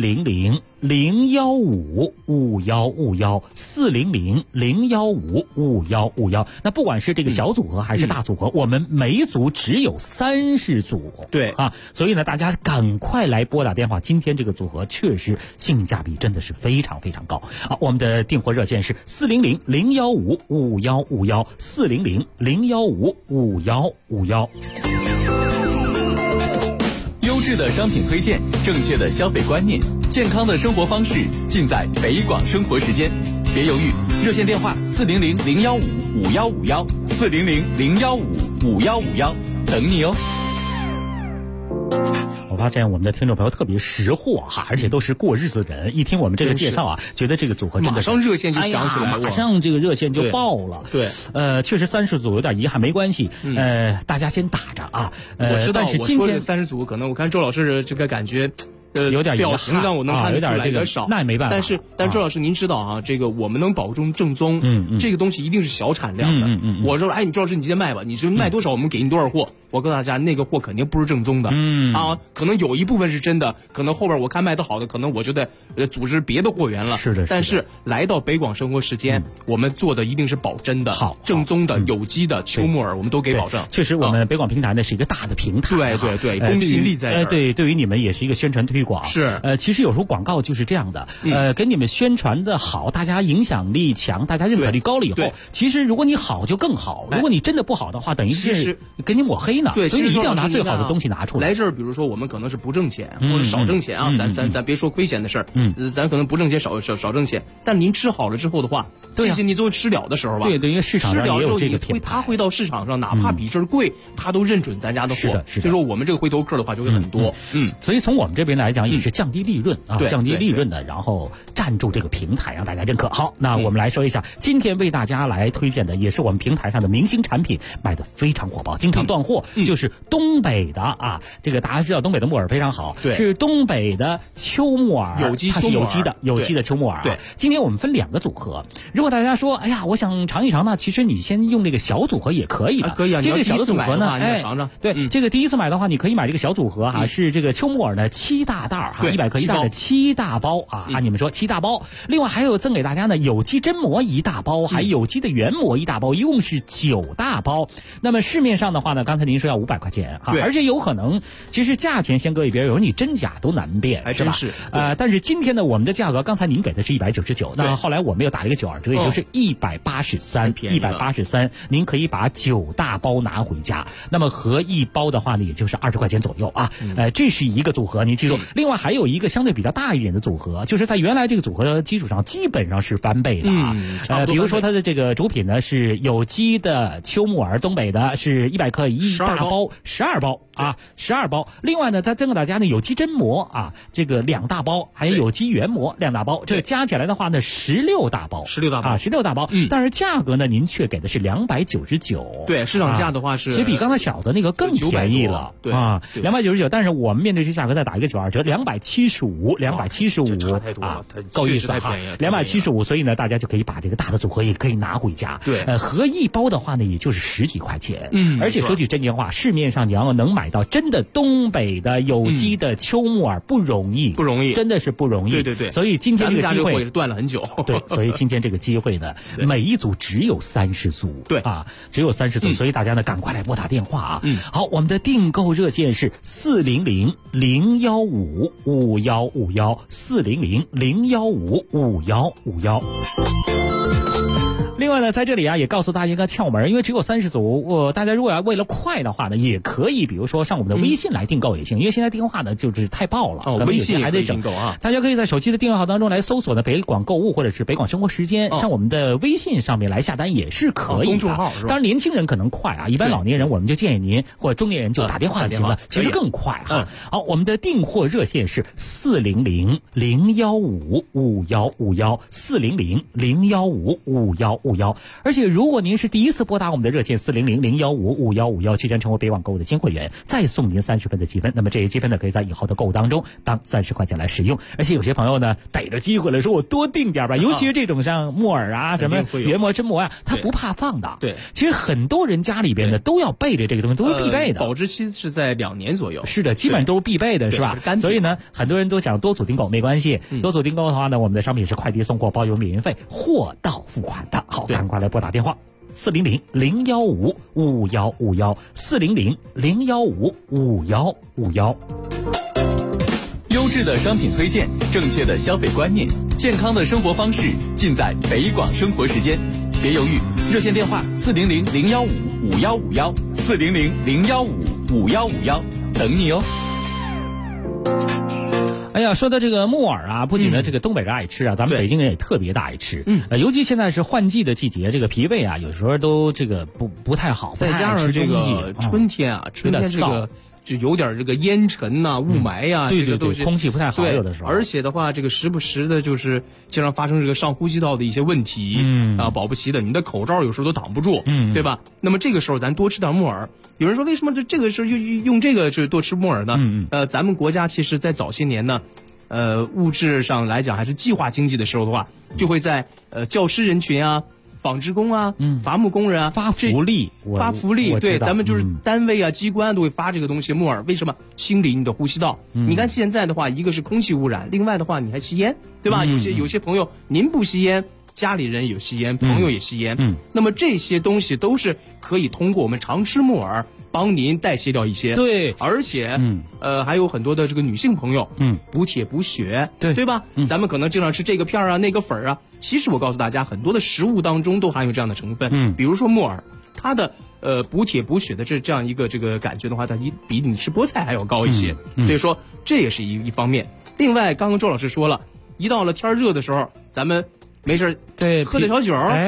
400-015-5151，400-015-5151。那不管是这个小组合还是大组合，我们每组只有30组。 对所以呢，大家赶快来拨打电话。今天这个组合确实性价比真的是非常非常高。好，我们的订货热线是400-015-5151，400-015-5151。 优质的商品推荐，正确的消费观念，健康的生活方式，尽在北广生活时间。别犹豫，热线电话400-015-5151，400-015-5151，等你哦。 我发现我们的听众朋友特别识货而且都是过日子人，一听我们这个介绍觉得这个组合真的马上热线就响起来了， 马上这个热线就爆了。 对， 确实30组有点遗憾，没关系，大家先打着啊。 我知道， 但是今天 30组可能我看周老师这个感觉。 有点表情让我能看得出来有点少， 那也没办法。 但周老师您知道这个我们能保证正宗，这个东西一定是小产量的。我说，你周老师你今天卖吧，你是卖多少我们给你多少货。我告诉大家，那个货肯定不是正宗的，可能有一部分是真的，可能后边我看卖得好的，可能我就得组织别的货源了。 是的。 但是来到北广生活时间，我们做的一定是保真的、正宗的、有机的秋木耳，我们都给保证。 确实，我们北广平台呢是一个大的平台， 对，公信力在这儿。 对于你们也是一个宣传推广。 是。 其实有时候广告就是这样的，给你们宣传的好，大家影响力强，大家认可率高了以后，其实如果你好就更好，如果你真的不好的话，等于是给你抹黑呢。 对， 所以你一定要拿最好的东西拿出来。 来这儿，比如说我们可能是不挣钱或者少挣钱咱别说亏钱的事儿，咱可能不挣钱少挣钱，但您吃好了之后的话，这些你最后吃了的时候吧， 对，因为市场上也有这个品牌， 它会到市场上，哪怕比这儿贵，他都认准咱家的货。所以说我们这个回头客的话就会很多。 所以从我们这边来讲，也是降低利润降低利润的，然后站住这个平台，让大家认可。好，那我们来说一下，今天为大家来推荐的，也是我们平台上的明星产品，卖的非常火爆，经常断货。 就是东北的啊，这个大家知道东北的木耳非常好，是东北的秋木耳， 有机秋木耳， 它是有机的秋木耳。 对， 今天我们分2个组合，如果大家说，哎呀，我想尝一尝呢，其实你先用那个小组合也可以的， 可以啊。 这个小的组合呢， 你尝尝。 对，这个第一次买的话，你可以买这个小组合哈，是这个秋木耳呢7大袋哈，100克1袋的7大包啊，按你们说7大包。另外还有赠给大家呢有机榛蘑1大包，还有机的原蘑1大包，一共是9大包。那么市面上的话呢，刚才您说要500块钱啊，而且有可能其实价钱先搁一边，有时候你真假都难辨， 还真是。 但是今天呢，我们的价格刚才您给的是199，那后来我们又打了一个92折，也就是183，您可以把9大包拿回家。那么合一包的话呢，也就是20块钱左右啊。这是一个组合，您记住。另外还有一个相对比较大一点的组合，就是在原来这个组合的基础上，基本上是翻倍的啊。比如说它的这个主品呢是有机的秋木耳，东北的是100克1大包，12包啊，12包。另外呢，再赠给大家呢有机榛蘑啊，这个2大包，还有有机原蘑2大包，这个加起来的话呢16大包啊，16大包。但是价格呢，您却给的是299。 对，市场价的话是， 其实比刚才小的那个更便宜了。 对啊，299。但是我们面对这价格再打一个92折，275啊，够意思哈，275。所以呢，大家就可以把这个大的组合也可以拿回家。 对， 合一包的话呢，也就是10几块钱。而且说句真心话，市面上你要能买到真的东北的有机的秋木耳不容易，真的是不容易。 对。 所以今天这个机会也是断了很久。 对，所以今天这个机会呢，每一组只有30组。 对啊，只有30组，所以大家呢赶快来拨打电话啊。好，我们的订购热线是400-015-5151，400-015-5151。另外呢，在这里啊，也告诉大家一个窍门，因为只有30组，大家如果要为了快的话呢，也可以，比如说上我们的微信来订购也行，因为现在电话呢就是太爆了， 微信还得订购啊。 大家可以在手机的订阅号当中来搜索的北广购物或者是北广生活时间，上我们的微信上面来下单也是可以的。 公众号是吧？ 当然年轻人可能快啊，一般老年人我们就建议您或者中年人就打电话就行了，其实更快哈。好，我们的订货热线是400-015-5151，400-015-5151。而且如果您是第一次拨打我们的热线400-015-5151，就将成为北网购物的新会员，再送您30分的积分。那么这些积分呢，可以在以后的购物当中当30块钱来使用。而且有些朋友呢逮着机会了，说我多订点吧，尤其是这种像木耳啊、什么原蘑、榛蘑啊，他不怕放的。 对， 其实很多人家里边呢都要备着这个东西，都是必备的。 保质期是在2年左右。 是的，基本上都是必备的，是吧？所以呢，很多人都想多组订购，没关系，多组订购的话呢，我们的商品是快递送货包邮免运费，货到付款的。好，赶快来拨打电话。400-015-5151，400-015-5151。 优质的商品推荐，正确的消费观念，健康的生活方式，尽在北广生活时间。别犹豫，热线电话400-015-5151，400-015-5151，等你哦。 哎呀，说到这个木耳啊，不仅呢这个东北人爱吃啊，咱们北京人也特别的爱吃。尤其现在是换季的季节，这个脾胃啊有时候都这个不太好， 再加上这个春天啊，春天这个就有点这个烟尘呐、雾霾呀， 对，空气不太好，有的时候。 而且的话，这个时不时的就是经常发生这个上呼吸道的一些问题，保不齐的，你的口罩有时候都挡不住，对吧？那么这个时候咱多吃点木耳。有人说为什么这个时候用这个就多吃木耳呢？咱们国家其实在早些年呢，物质上来讲还是计划经济的时候的话，就会在教师人群啊、纺织工啊、伐木工人啊发福利， 对，咱们就是单位啊、机关都会发这个东西木耳。为什么？清理你的呼吸道。你看现在的话，一个是空气污染，另外的话你还吸烟，对吧？有些朋友您不吸烟，家里人有吸烟，朋友也吸烟，那么这些东西都是可以通过我们常吃木耳帮您代谢掉一些。 对， 而且还有很多的这个女性朋友，补铁补血，对吧？咱们可能经常吃这个片啊那个粉啊，其实我告诉大家，很多的食物当中都含有这样的成分，比如说木耳，它的补铁补血的这样一个这个感觉的话，它比你吃菠菜还要高一些，所以说这也是一方面。另外，刚刚周老师说了，一到了天热的时候，咱们没事喝点小酒，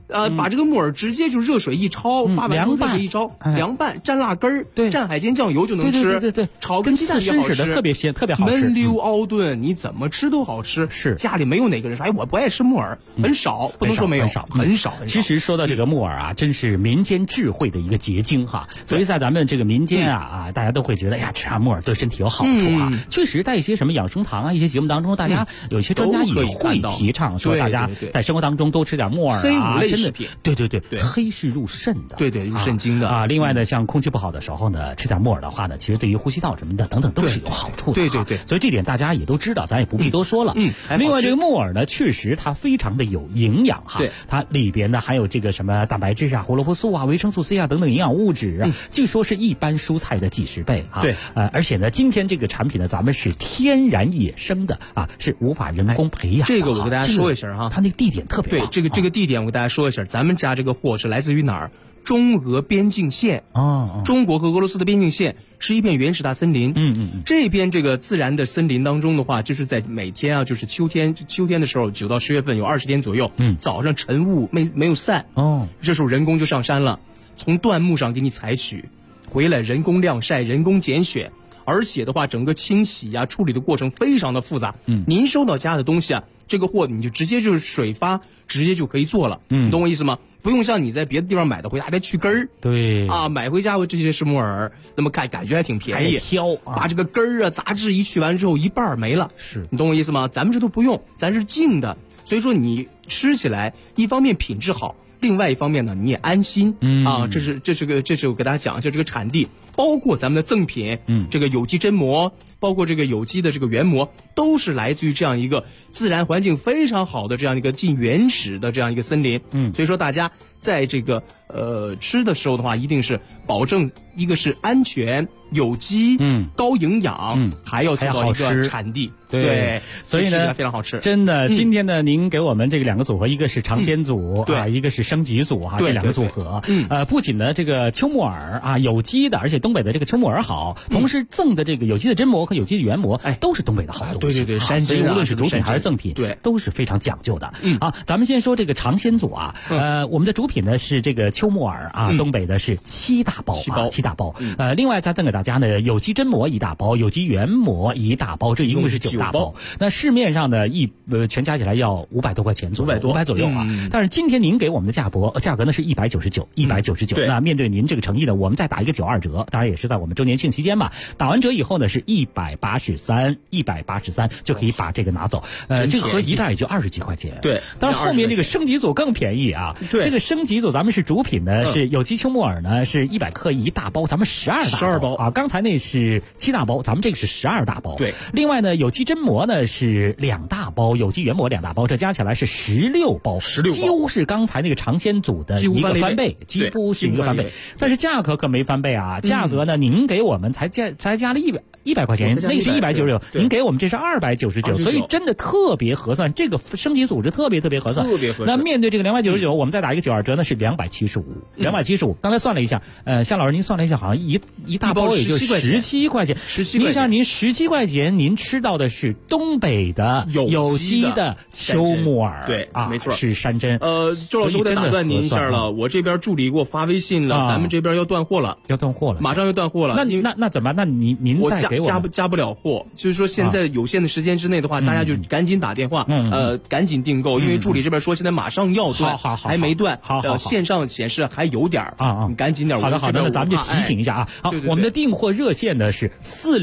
把这个木耳直接就热水一焯，发完之后热水一焯，凉拌，蘸辣根儿，蘸海鲜酱油就能吃。 对， 炒跟鸡蛋也好吃， 特别鲜，特别好吃。 焖溜熬炖，你怎么吃都好吃。 是家里没有哪个人说，我不爱吃木耳，很少，不能说没有，很少。 其实说到这个木耳啊，真是民间智慧的一个结晶哈。所以在咱们这个民间大家都会觉得，吃木耳对身体有好处啊。确实，在一些什么养生堂啊，一些节目当中，大家有些专家也会提倡说，大家在生活当中多吃点木耳啊，真的，对，黑是入肾的， 对，入肾经的啊。另外呢，像空气不好的时候呢，吃点木耳的话呢，其实对于呼吸道什么的等等都是有好处的。 对， 所以这点大家也都知道，咱也不必多说了。另外这个木耳呢，确实它非常的有营养哈，它里边呢还有这个什么蛋白质啊、胡萝卜素啊、维生素 C 啊等等营养物质，据说是一般蔬菜的几十倍啊。 对， 而且呢，今天这个产品呢，咱们是天然野生的啊，是无法人工培养的。 这个我给大家说一下哈， 它那地点特别好。 对，这个地点我给大家说一下，咱们家这个货是来自于哪儿？中俄边境线中国和俄罗斯的边境线是一片原始大森林。这边这个自然的森林当中的话，就是在每天啊，就是秋天的时候，9到10月份有20天左右，早上晨雾没有散，这时候人工就上山了，从椴木上给你采取，回来人工晾晒，人工拣选。而且的话，整个清洗啊、处理的过程非常的复杂。您收到家的东西啊，这个货你就直接就是水发，直接就可以做了。你懂我意思吗？不用像你在别的地方买的回家还得去根儿。 对啊，买回家这些是木耳，那么感觉还挺便宜。 挑把这个根儿啊、杂质一去完之后，一半没了。 是你懂我意思吗？咱们这都不用，咱是净的，所以说你吃起来一方面品质好。另外一方面呢，你也安心这是我给大家讲一下这个产地，包括咱们的赠品，这个有机榛蘑，包括这个有机的这个原蘑，都是来自于这样一个自然环境非常好的这样一个近原始的这样一个森林。所以说大家在这个吃的时候的话，一定是保证一个是安全、有机、高营养，还要做到一个产地。对， 所以呢非常好吃。 真的，今天呢，您给我们这个2个组合，一个是尝鲜组一个是升级组这2个组合。不仅呢这个秋木耳啊有机的，而且东北的这个秋木耳好，同时赠的这个有机的榛蘑和有机的原蘑，都是东北的好东西。 对，山珍无论是主品还是赠品，都是非常讲究的。咱们先说这个尝鲜组啊，我们的主品呢是这个秋木耳啊，东北的是7大包，7大包。另外再赠给大家呢有机榛蘑1大包，有机原蘑1大包，这一共是9大包。那市面上呢全加起来要500多块钱左右，500左右啊。但是今天您给我们的价格呢是199，那面对您这个诚意呢，我们再打一个92折，当然也是在我们周年庆期间嘛。打完折以后呢是183就可以把这个拿走。这个盒一袋也就20几块钱。 对， 但是后面这个升级组更便宜啊。 对， 这个升级组咱们是主品呢是有机秋木耳呢是100克1大包，咱们12包啊。刚才那是7大包，咱们这个是12大包。 对， 另外呢有机榛蘑呢是2大包，有机原蘑2大包，这加起来是16包，几乎是刚才那个尝鲜组的一个翻倍，几乎是一个翻倍。但是价格可没翻倍啊，价格呢您给我们才加了100块钱，那是199，您给我们这是299，所以真的特别合算。这个升级组织特别合算， 特别合算。 那面对这个299，我们再打一个92折呢是275。刚才算了一下，向老师您算了一下，好像一大包也就17块钱。您像您17块钱，您吃到的是东北的有机的秋木耳， 对啊，没错， 是山珍。 周老师，我得打断您一下了，我这边助理给我发微信了，咱们这边要断货了，马上要断货了。 那怎么办？那您再给我加不了货，就是说现在有限的时间之内的话，大家就赶紧打电话，赶紧订购，因为助理这边说现在马上要断，还没断，线上显示还有点你赶紧点。 好的，那咱们就提醒一下啊。好，我们的订货热线呢是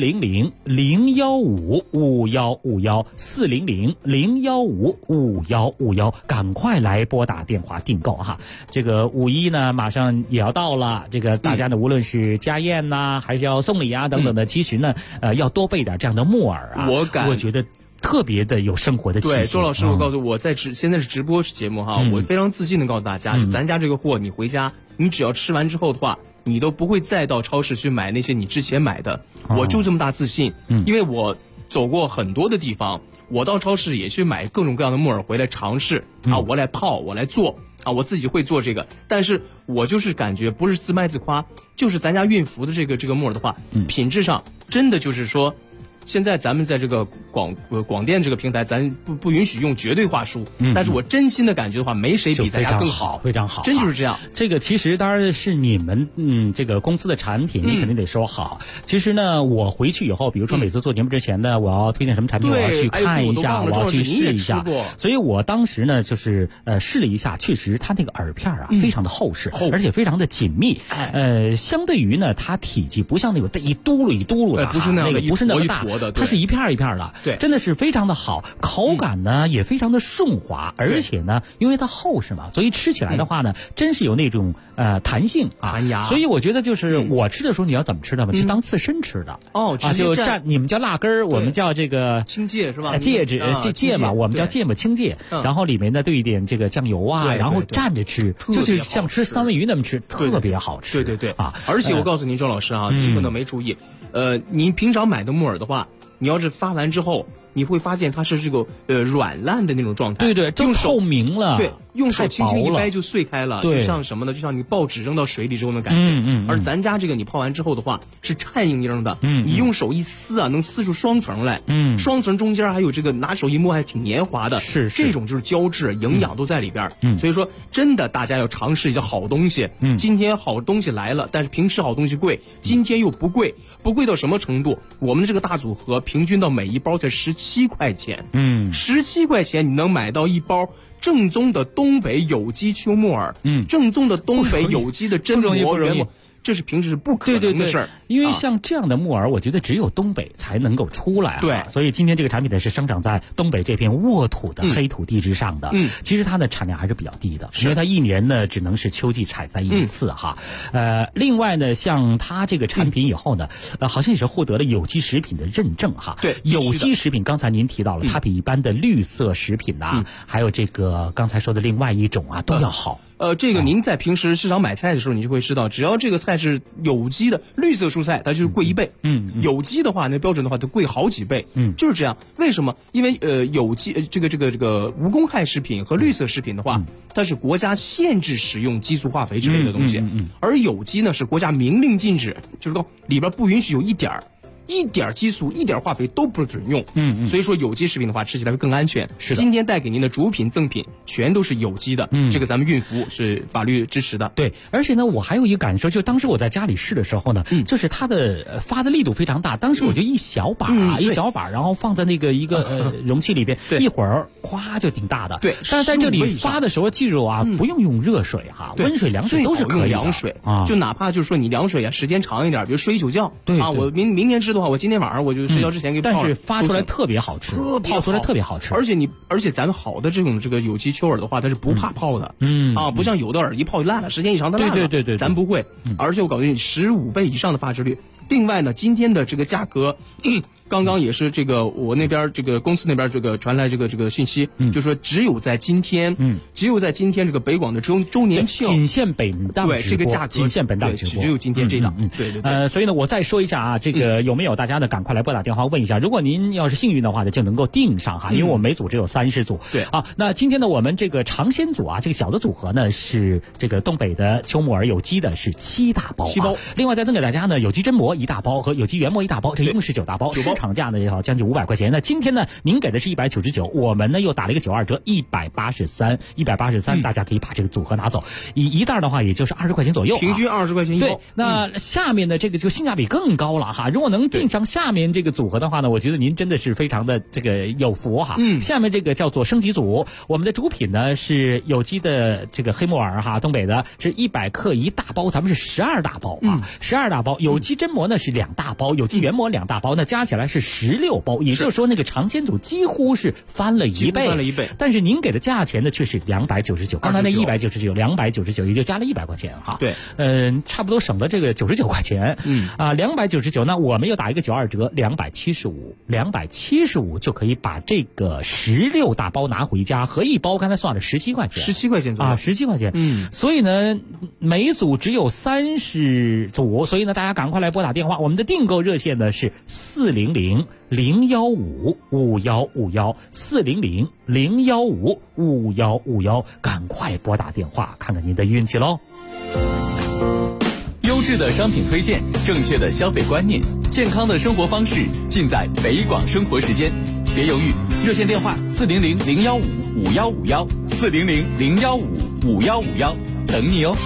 400-015-5151，400-015-5151，赶快来拨打电话订购哈。这个5·1呢马上也要到了，这个大家呢无论是家宴呐，还是要送礼啊等等的期许呢，要多备点这样的木耳啊。我觉得特别的有生活的气息。 对，周老师，我告诉我现在是直播节目哈，我非常自信的告诉大家，咱家这个货你回家，你只要吃完之后的话，你都不会再到超市去买那些你之前买的。我就这么大自信，因为我走过很多的地方，我到超市也去买各种各样的木耳回来尝试啊，我来泡，我来做啊，我自己会做这个，但是我就是感觉不是自卖自夸，就是咱家运福的这个木耳的话，品质上真的就是说现在咱们在这个广电这个平台，咱不允许用绝对话术，但是我真心的感觉的话，没谁比大家更好， 非常好， 真就是这样。 这个其实当然是你们这个公司的产品，你肯定得说好。其实呢，我回去以后，比如说每次做节目之前呢，我要推荐什么产品，我要去看一下，我要去试一下。所以我当时呢，就是试了一下，确实它那个耳片啊，非常的厚实，而且非常的紧密。相对于呢，它体积不像那个一嘟噜的， 不是那个不是那么大的， 它是一片一片的， 对， 真的是非常的好，口感呢也非常的顺滑，而且呢，因为它厚实嘛，所以吃起来的话呢，真是有那种弹性啊， 弹牙。 所以我觉得就是我吃的时候，你要怎么吃的嘛？是当刺身吃的哦， 就蘸，你们叫辣根儿，我们叫这个青芥是吧？ 芥嘛，我们叫芥末青芥，然后里面呢兑一点这个酱油啊，然后蘸着吃，就是像吃三文鱼那么吃，特别好吃。 对啊！而且我告诉您，周老师啊，你可能没注意，您平常买的木耳的话，你要是发完之后，你会发现它是这个软烂的那种状态， 对，都透明了， 对，用手轻轻一掰就碎开了，就像什么呢？就像你报纸扔到水里之后的感觉。而咱家这个你泡完之后的话是颤硬硬的，你用手一撕啊，能撕出双层来，双层中间还有这个拿手一摸还挺黏滑的， 是这种就是胶质，营养都在里边。所以说真的大家要尝试一下好东西。今天好东西来了，但是平时好东西贵，今天又不贵到什么程度？我们的这个大组合平均到每一包才17块钱，17块钱你能买到一包正宗的东北有机秋木耳，正宗的东北有机的真磨原木，这是平时不可能的事儿。 因为像这样的木耳，我觉得只有东北才能够出来。 对， 所以今天这个产品呢是生长在东北这片沃土的黑土地之上的。其实它的产量还是比较低的，因为它一年呢只能是秋季采摘一次哈。另外呢，像它这个产品以后呢，好像也是获得了有机食品的认证哈。 对， 有机食品刚才您提到了，它比一般的绿色食品呐，还有这个刚才说的另外一种啊都要好。 这个您在平时市场买菜的时候，你就会知道，只要这个菜是有机的绿色蔬菜，它就是贵1倍。有机的话，那标准的话就贵好几倍。就是这样。为什么？因为有机这个无公害食品和绿色食品的话，它是国家限制使用激素化肥之类的东西，而有机呢是国家明令禁止，就是说里边不允许有一点激素、一点化肥都不准用。所以说有机食品的话吃起来会更安全。 是的， 今天带给您的主品赠品全都是有机的。这个咱们孕妇是法律支持的。 对，而且呢，我还有一个感受，就当时我在家里试的时候呢，就是它的发的力度非常大。当时我就一小把，然后放在那个一个容器里边，一会儿咵就挺大的。 对， 但是在这里发的时候，记住啊，不用用热水哈，温水、凉水都是可以的。 凉水啊，就哪怕就是说你凉水啊，时间长一点，比如睡一宿觉， 对啊，我明天吃的话，我今天晚上我就睡觉之前给泡了， 但是发出来特别好吃，泡出来特别好吃。 而且咱们好的这个有机秋耳的话，它是不怕泡的。不像有的耳一泡就烂了，时间一长它烂了。 对，咱不会。而且我告诉你，15倍以上的发质率。另外呢，今天的这个价格，刚刚也是这个我那边这个公司那边这个传来这个讯息，就说只有在今天，这个北广的周年庆， 仅限本档直播， 对这个价格仅限本档直播， 只有今天这档。对。 所以呢，我再说一下啊，这个有没有大家呢？赶快来拨打电话问一下。如果您要是幸运的话呢，就能够订上哈，因为我们每组只有30组。 对啊，那今天呢，我们这个尝鲜组啊，这个小的组合呢是这个东北的秋木耳有机的是7大包，7包。另外再赠给大家呢，有机真磨1大包和有机原磨1大包，这一共是9大包，市场价呢也好将近500块钱。那今天呢，您给的是199，我们呢又打了一个92折，183，大家可以把这个组合拿走。一袋的话也就是20块钱左右， 平均20块钱一包。 对，那下面的这个就性价比更高了哈。如果能订上下面这个组合的话呢，我觉得您真的是非常的这个有福哈。下面这个叫做升级组，我们的主品呢是有机的这个黑木耳哈，东北的是100克1大包，咱们是12大包啊，12大包。有机真磨呢是2大包，有机原磨2大包，那加起来是16包，也就是说那个尝鲜组几乎是翻了1倍。但是您给的价钱呢却是299，刚才那199，299也就加了100块钱哈。 对， 差不多省了这个99块钱。299，那我们又打一个92折，275就可以把这个16大包拿回家，合一包刚才算了17块钱 ，17块钱左右啊，17块钱。所以呢，每组只有30组，所以呢，大家赶快来拨打电话，我们的订购热线呢是400-015-5151，400-015-5151，赶快拨打电话看看您的运气喽。 优优质的商品推荐，正确的消费观念，健康的生活方式，尽在北广生活时间。别犹豫，热线电话400-015-5151，400-015-5151，等你哦。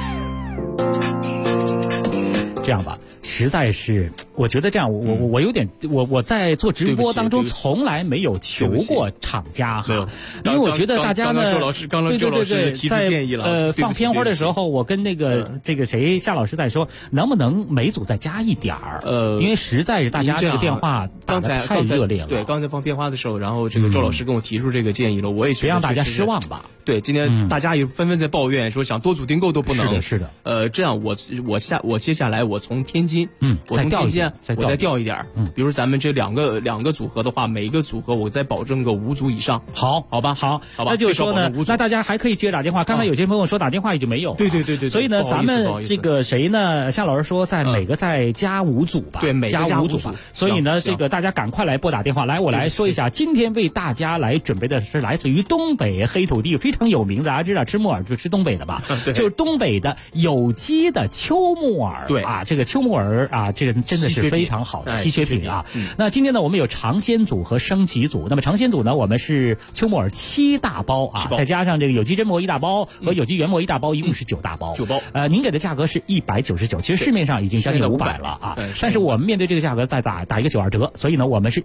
这样吧，实在是，我觉得这样，我有点，我在做直播当中从来没有求过厂家哈，因为我觉得大家呢， 周老师提出建议了， 放片花的时候，我跟这个谁夏老师在说，能不能每组再加一点儿？因为实在是大家这个电话打得太热烈了。 对，刚才放片花的时候，然后这个周老师跟我提出这个建议了，我也别让大家失望吧。 对，今天大家也纷纷在抱怨说想多组订购都不能。 是的。 这样我接下来我从天津，我从天津我再调一点，比如咱们这两个组合的话，每一个组合我再保证个5组以上。 好吧，那就是说呢，那大家还可以接着打电话。刚才有些朋友说打电话已经没有了。 对。 所以呢，咱们这个谁呢？夏老师说在每个再加5组吧。 对，每个加5组。 所以呢，这个大家赶快来拨打电话。来，我来说一下，今天为大家来准备的是来自于东北黑土地非常有名的，大家知道吃木耳就吃东北的吧？就是东北的有机的秋木耳。 对啊，这个秋木耳啊，这个真的是非常好的稀缺品啊。那今天呢，我们有尝鲜组和升级组。那么尝鲜组呢，我们是秋木耳7大包啊，再加上这个有机榛蘑1大包和有机原蘑1大包，一共是9大包。 9包。 您给的价格是199，其实市面上已经将近500了啊。但是我们面对这个价格再打一个92折，所以呢，我们是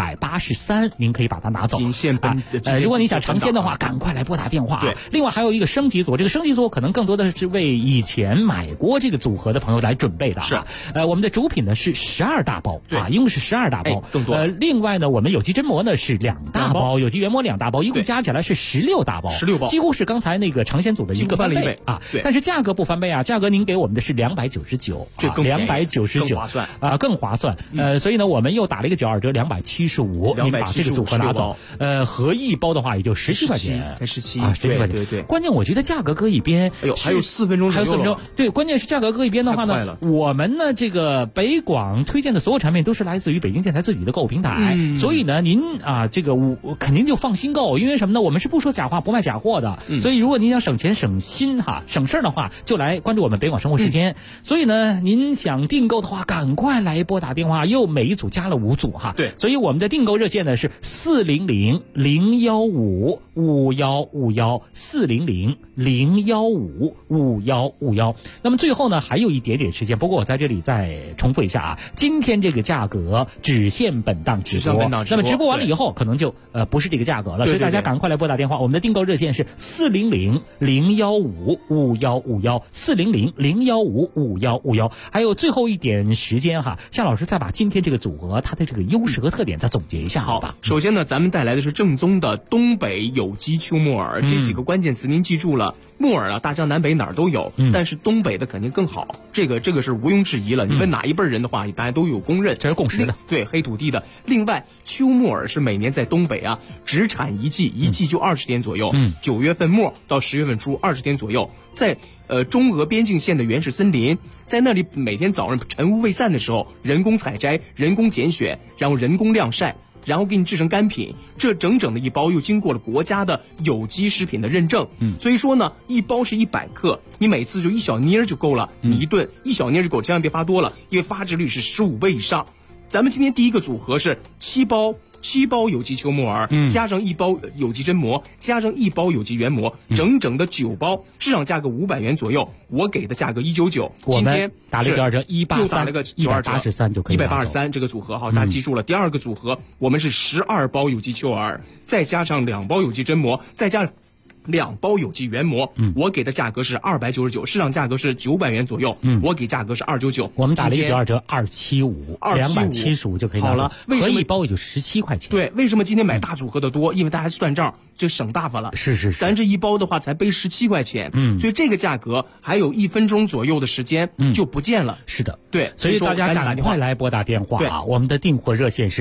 183，您可以把它拿走。如果你想尝鲜的话，赶快来拨打电话。 对。 另外还有一个升级组，这个升级组可能更多的是为以前买过这个组合的朋友来准备的。 是。 我们的主品呢是12大包啊，一共是12大包。 更多。 另外呢，我们有机榛蘑呢是2大包，有机原蘑2大包，一共加起来是16大包。 16包。 几乎是刚才那个尝鲜组的一个翻倍啊。 对。 但是价格不翻倍啊，价格您给我们的是299， 这更 299， 更划算啊，更划算。所以呢，我们又打了一个92折，275，您把这个组合拿走。合一包的话也就17块钱， 才17 啊，17块钱。 对。 关键我觉得价格搁一边， 还有4分钟， 还有4分钟。对，关键是价格搁一边的话呢，我们呢这个北广推荐的所有产品都是来自于北京电台自己的购物平台，所以呢，您啊这个我肯定就放心购，因为什么呢？我们是不说假话，不卖假货的。所以如果您想省钱省心哈，省事儿的话，就来关注我们北广生活时间。所以呢，您想订购的话，赶快来拨打电话，又每一组加了5组哈。 对， 所以我们的订购热线呢是400-015-5151，400-015-5151。那么最后呢，还有一点点时间，不过我在这里再重复一下啊，今天这个价格只限本档直播，那么直播完了以后可能就不是这个价格了，所以大家赶快来拨打电话。我们的订购热线是400-015-5151，400-015-5151。还有最后一点时间哈，夏老师再把今天这个组合它的这个优势和特点再总结一下好吧？ 首先呢，咱们带来的是正宗的东北有机秋木耳，这几个关键词您记住了。木耳啊，大江南北哪儿都有，但是东北的肯定更好，这个是毋庸置疑了。你问哪一辈人的话，大家都有公认， 这是共识的。 对，黑土地的。另外，秋木耳是每年在东北啊只产一季，一季就20天左右，9月份末到10月份初20天左右，在中俄边境线的原始森林，在那里每天早上尘雾未散的时候，人工采摘、人工拣选，然后人工晾晒，然后给你制成干品，这整整的一包又经过了国家的有机食品的认证。所以说呢，一包是100克，你每次就一小捏就够了，你一顿一小捏就够，千万别发多了，因为发质率是15倍以上。咱们今天第一个组合是7包有机秋木耳，加上1包有机榛蘑，加上1包有机原蘑，整整的9包，市场价格500元左右，我给的价格199， 今天打了92折，183， 又打了个 183就可以 ，183这个组合好，大家记住了。第二个组合我们是12包有机秋耳，再加上2包有机榛蘑，再加上2包有机原蘑，我给的价格是299，市场价格是900元左右，我给价格是299， 我们打了一92折，275，275就可以拿好了。 合一包也就17块钱。 对，为什么今天买大组合的多？因为大家算账就省大发了。 是， 咱这一包的话才背17块钱，所以这个价格还有1分钟左右的时间就不见了。 是的， 对， 所以大家赶快来拨打电话啊！我们的订货热线是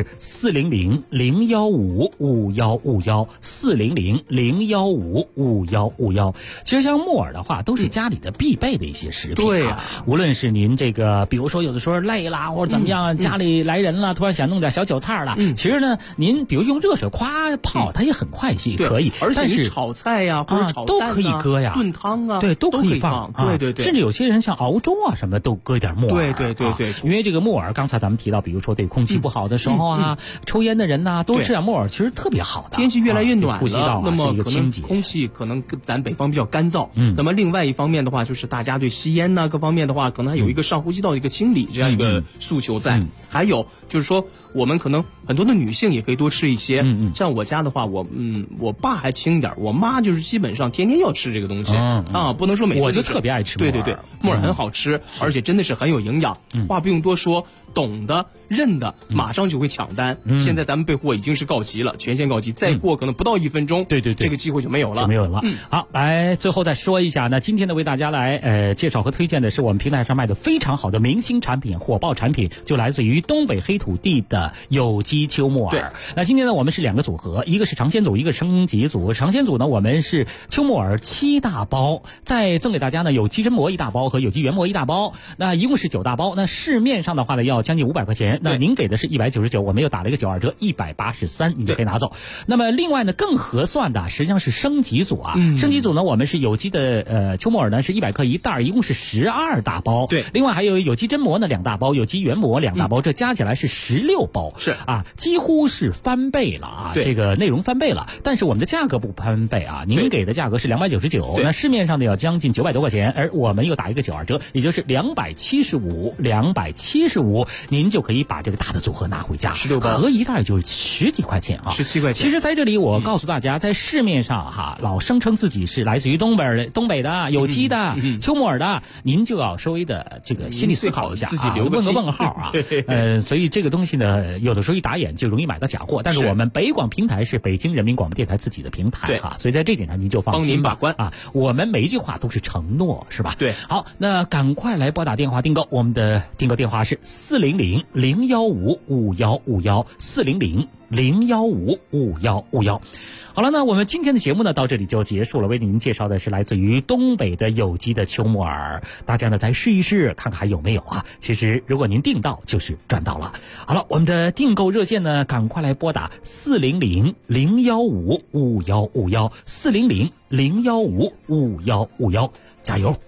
400-015-5151，400-015-5151。其实像木耳的话，都是家里的必备的一些食品。 对呀， 无论是您这个，比如说有的时候累啦，或者怎么样，家里来人了，突然想弄点小韭菜了，其实呢，您比如用热水夸泡，它也很快细，可可以， 而且但是你炒菜呀，或者炒都可以搁呀， 炖汤啊， 对，都可以放， 对， 甚至有些人像熬粥啊什么的都搁一点木耳， 对， 因为这个木耳，刚才咱们提到，比如说对空气不好的时候啊，抽烟的人呐，多吃点木耳其实特别好的。 天气越来越暖呼吸道那么可能空气可能咱北方比较干燥，那么另外一方面的话，就是大家对吸烟呐各方面的话，可能还有一个上呼吸道的一个清理这样一个诉求在。还有就是说，我们可能很多的女性也可以多吃一些。像我家的话，我爸还轻点，我妈就是基本上天天要吃这个东西不能说每天。 我就特别爱吃木耳。 对，木耳很好吃，而且真的是很有营养。话不用多说，懂的认的马上就会抢单。现在咱们备货已经是告急了，全线告急，再过可能不到1分钟， 对， 这个机会就没有了。 好，来最后再说一下，那今天呢为大家来介绍和推荐的是我们平台上卖的非常好的明星产品、火爆产品，就来自于东北黑土地的有机秋木耳。那今天呢我们是2个组合，一个是尝鲜组，一个升级组。尝鲜组呢我们是秋木耳7大包，再赠给大家呢有机榛蘑1大包和有机原蘑1大包，那一共是9大包。那市面上的话呢要将近500块钱，那您给的是199，我们又打了一个92折，183，你就可以拿走。那么另外呢更合算的实际上是升级组啊，升级组呢我们是有机的秋木耳呢是100克1袋，一共是12大包。 对， 另外还有有机榛蘑呢2大包，有机原蘑2大包，这加起来是16包。 是啊，几乎是翻倍了啊，这个内容翻倍了，但是我们的价格不翻倍啊，您给的价格是299，那市面上的要将近900多块钱，而我们又打一个92折，也就是275，您就可以把这个大的组合拿回家，16包合一袋就10几块钱啊 ，17块钱。 其实在这里我告诉大家，在市面上老声称自己是来自于东北的有机的秋木耳的，您就要稍微的这个心理思考一下， 自己留个问个号啊。所以这个东西呢，有的时候一打眼就容易买到假货，但是我们北广平台是北京人民广播电台自己的平台所以在这点上您就放心吧， 帮您把关啊，我们每一句话都是承诺，是吧？ 对。 好，那赶快来拨打电话订购，我们的订购电话是400-015-5151，400-015-5151。好了，那我们今天的节目呢到这里就结束了，为您介绍的是来自于东北的有机的秋木耳，大家呢再试一试看看还有没有啊，其实如果您订到就是赚到了。好了，我们的订购热线呢赶快来拨打400-015-5151，400-015-5151，加油。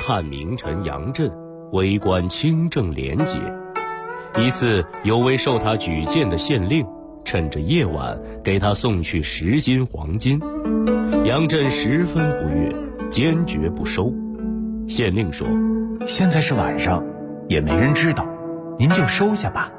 汉名臣杨震为官清正廉洁。一次，有位受他举荐的县令趁着夜晚给他送去10斤黄金，杨震十分不悦，坚决不收。县令说：“ 现在是晚上，也没人知道，您就收下吧。”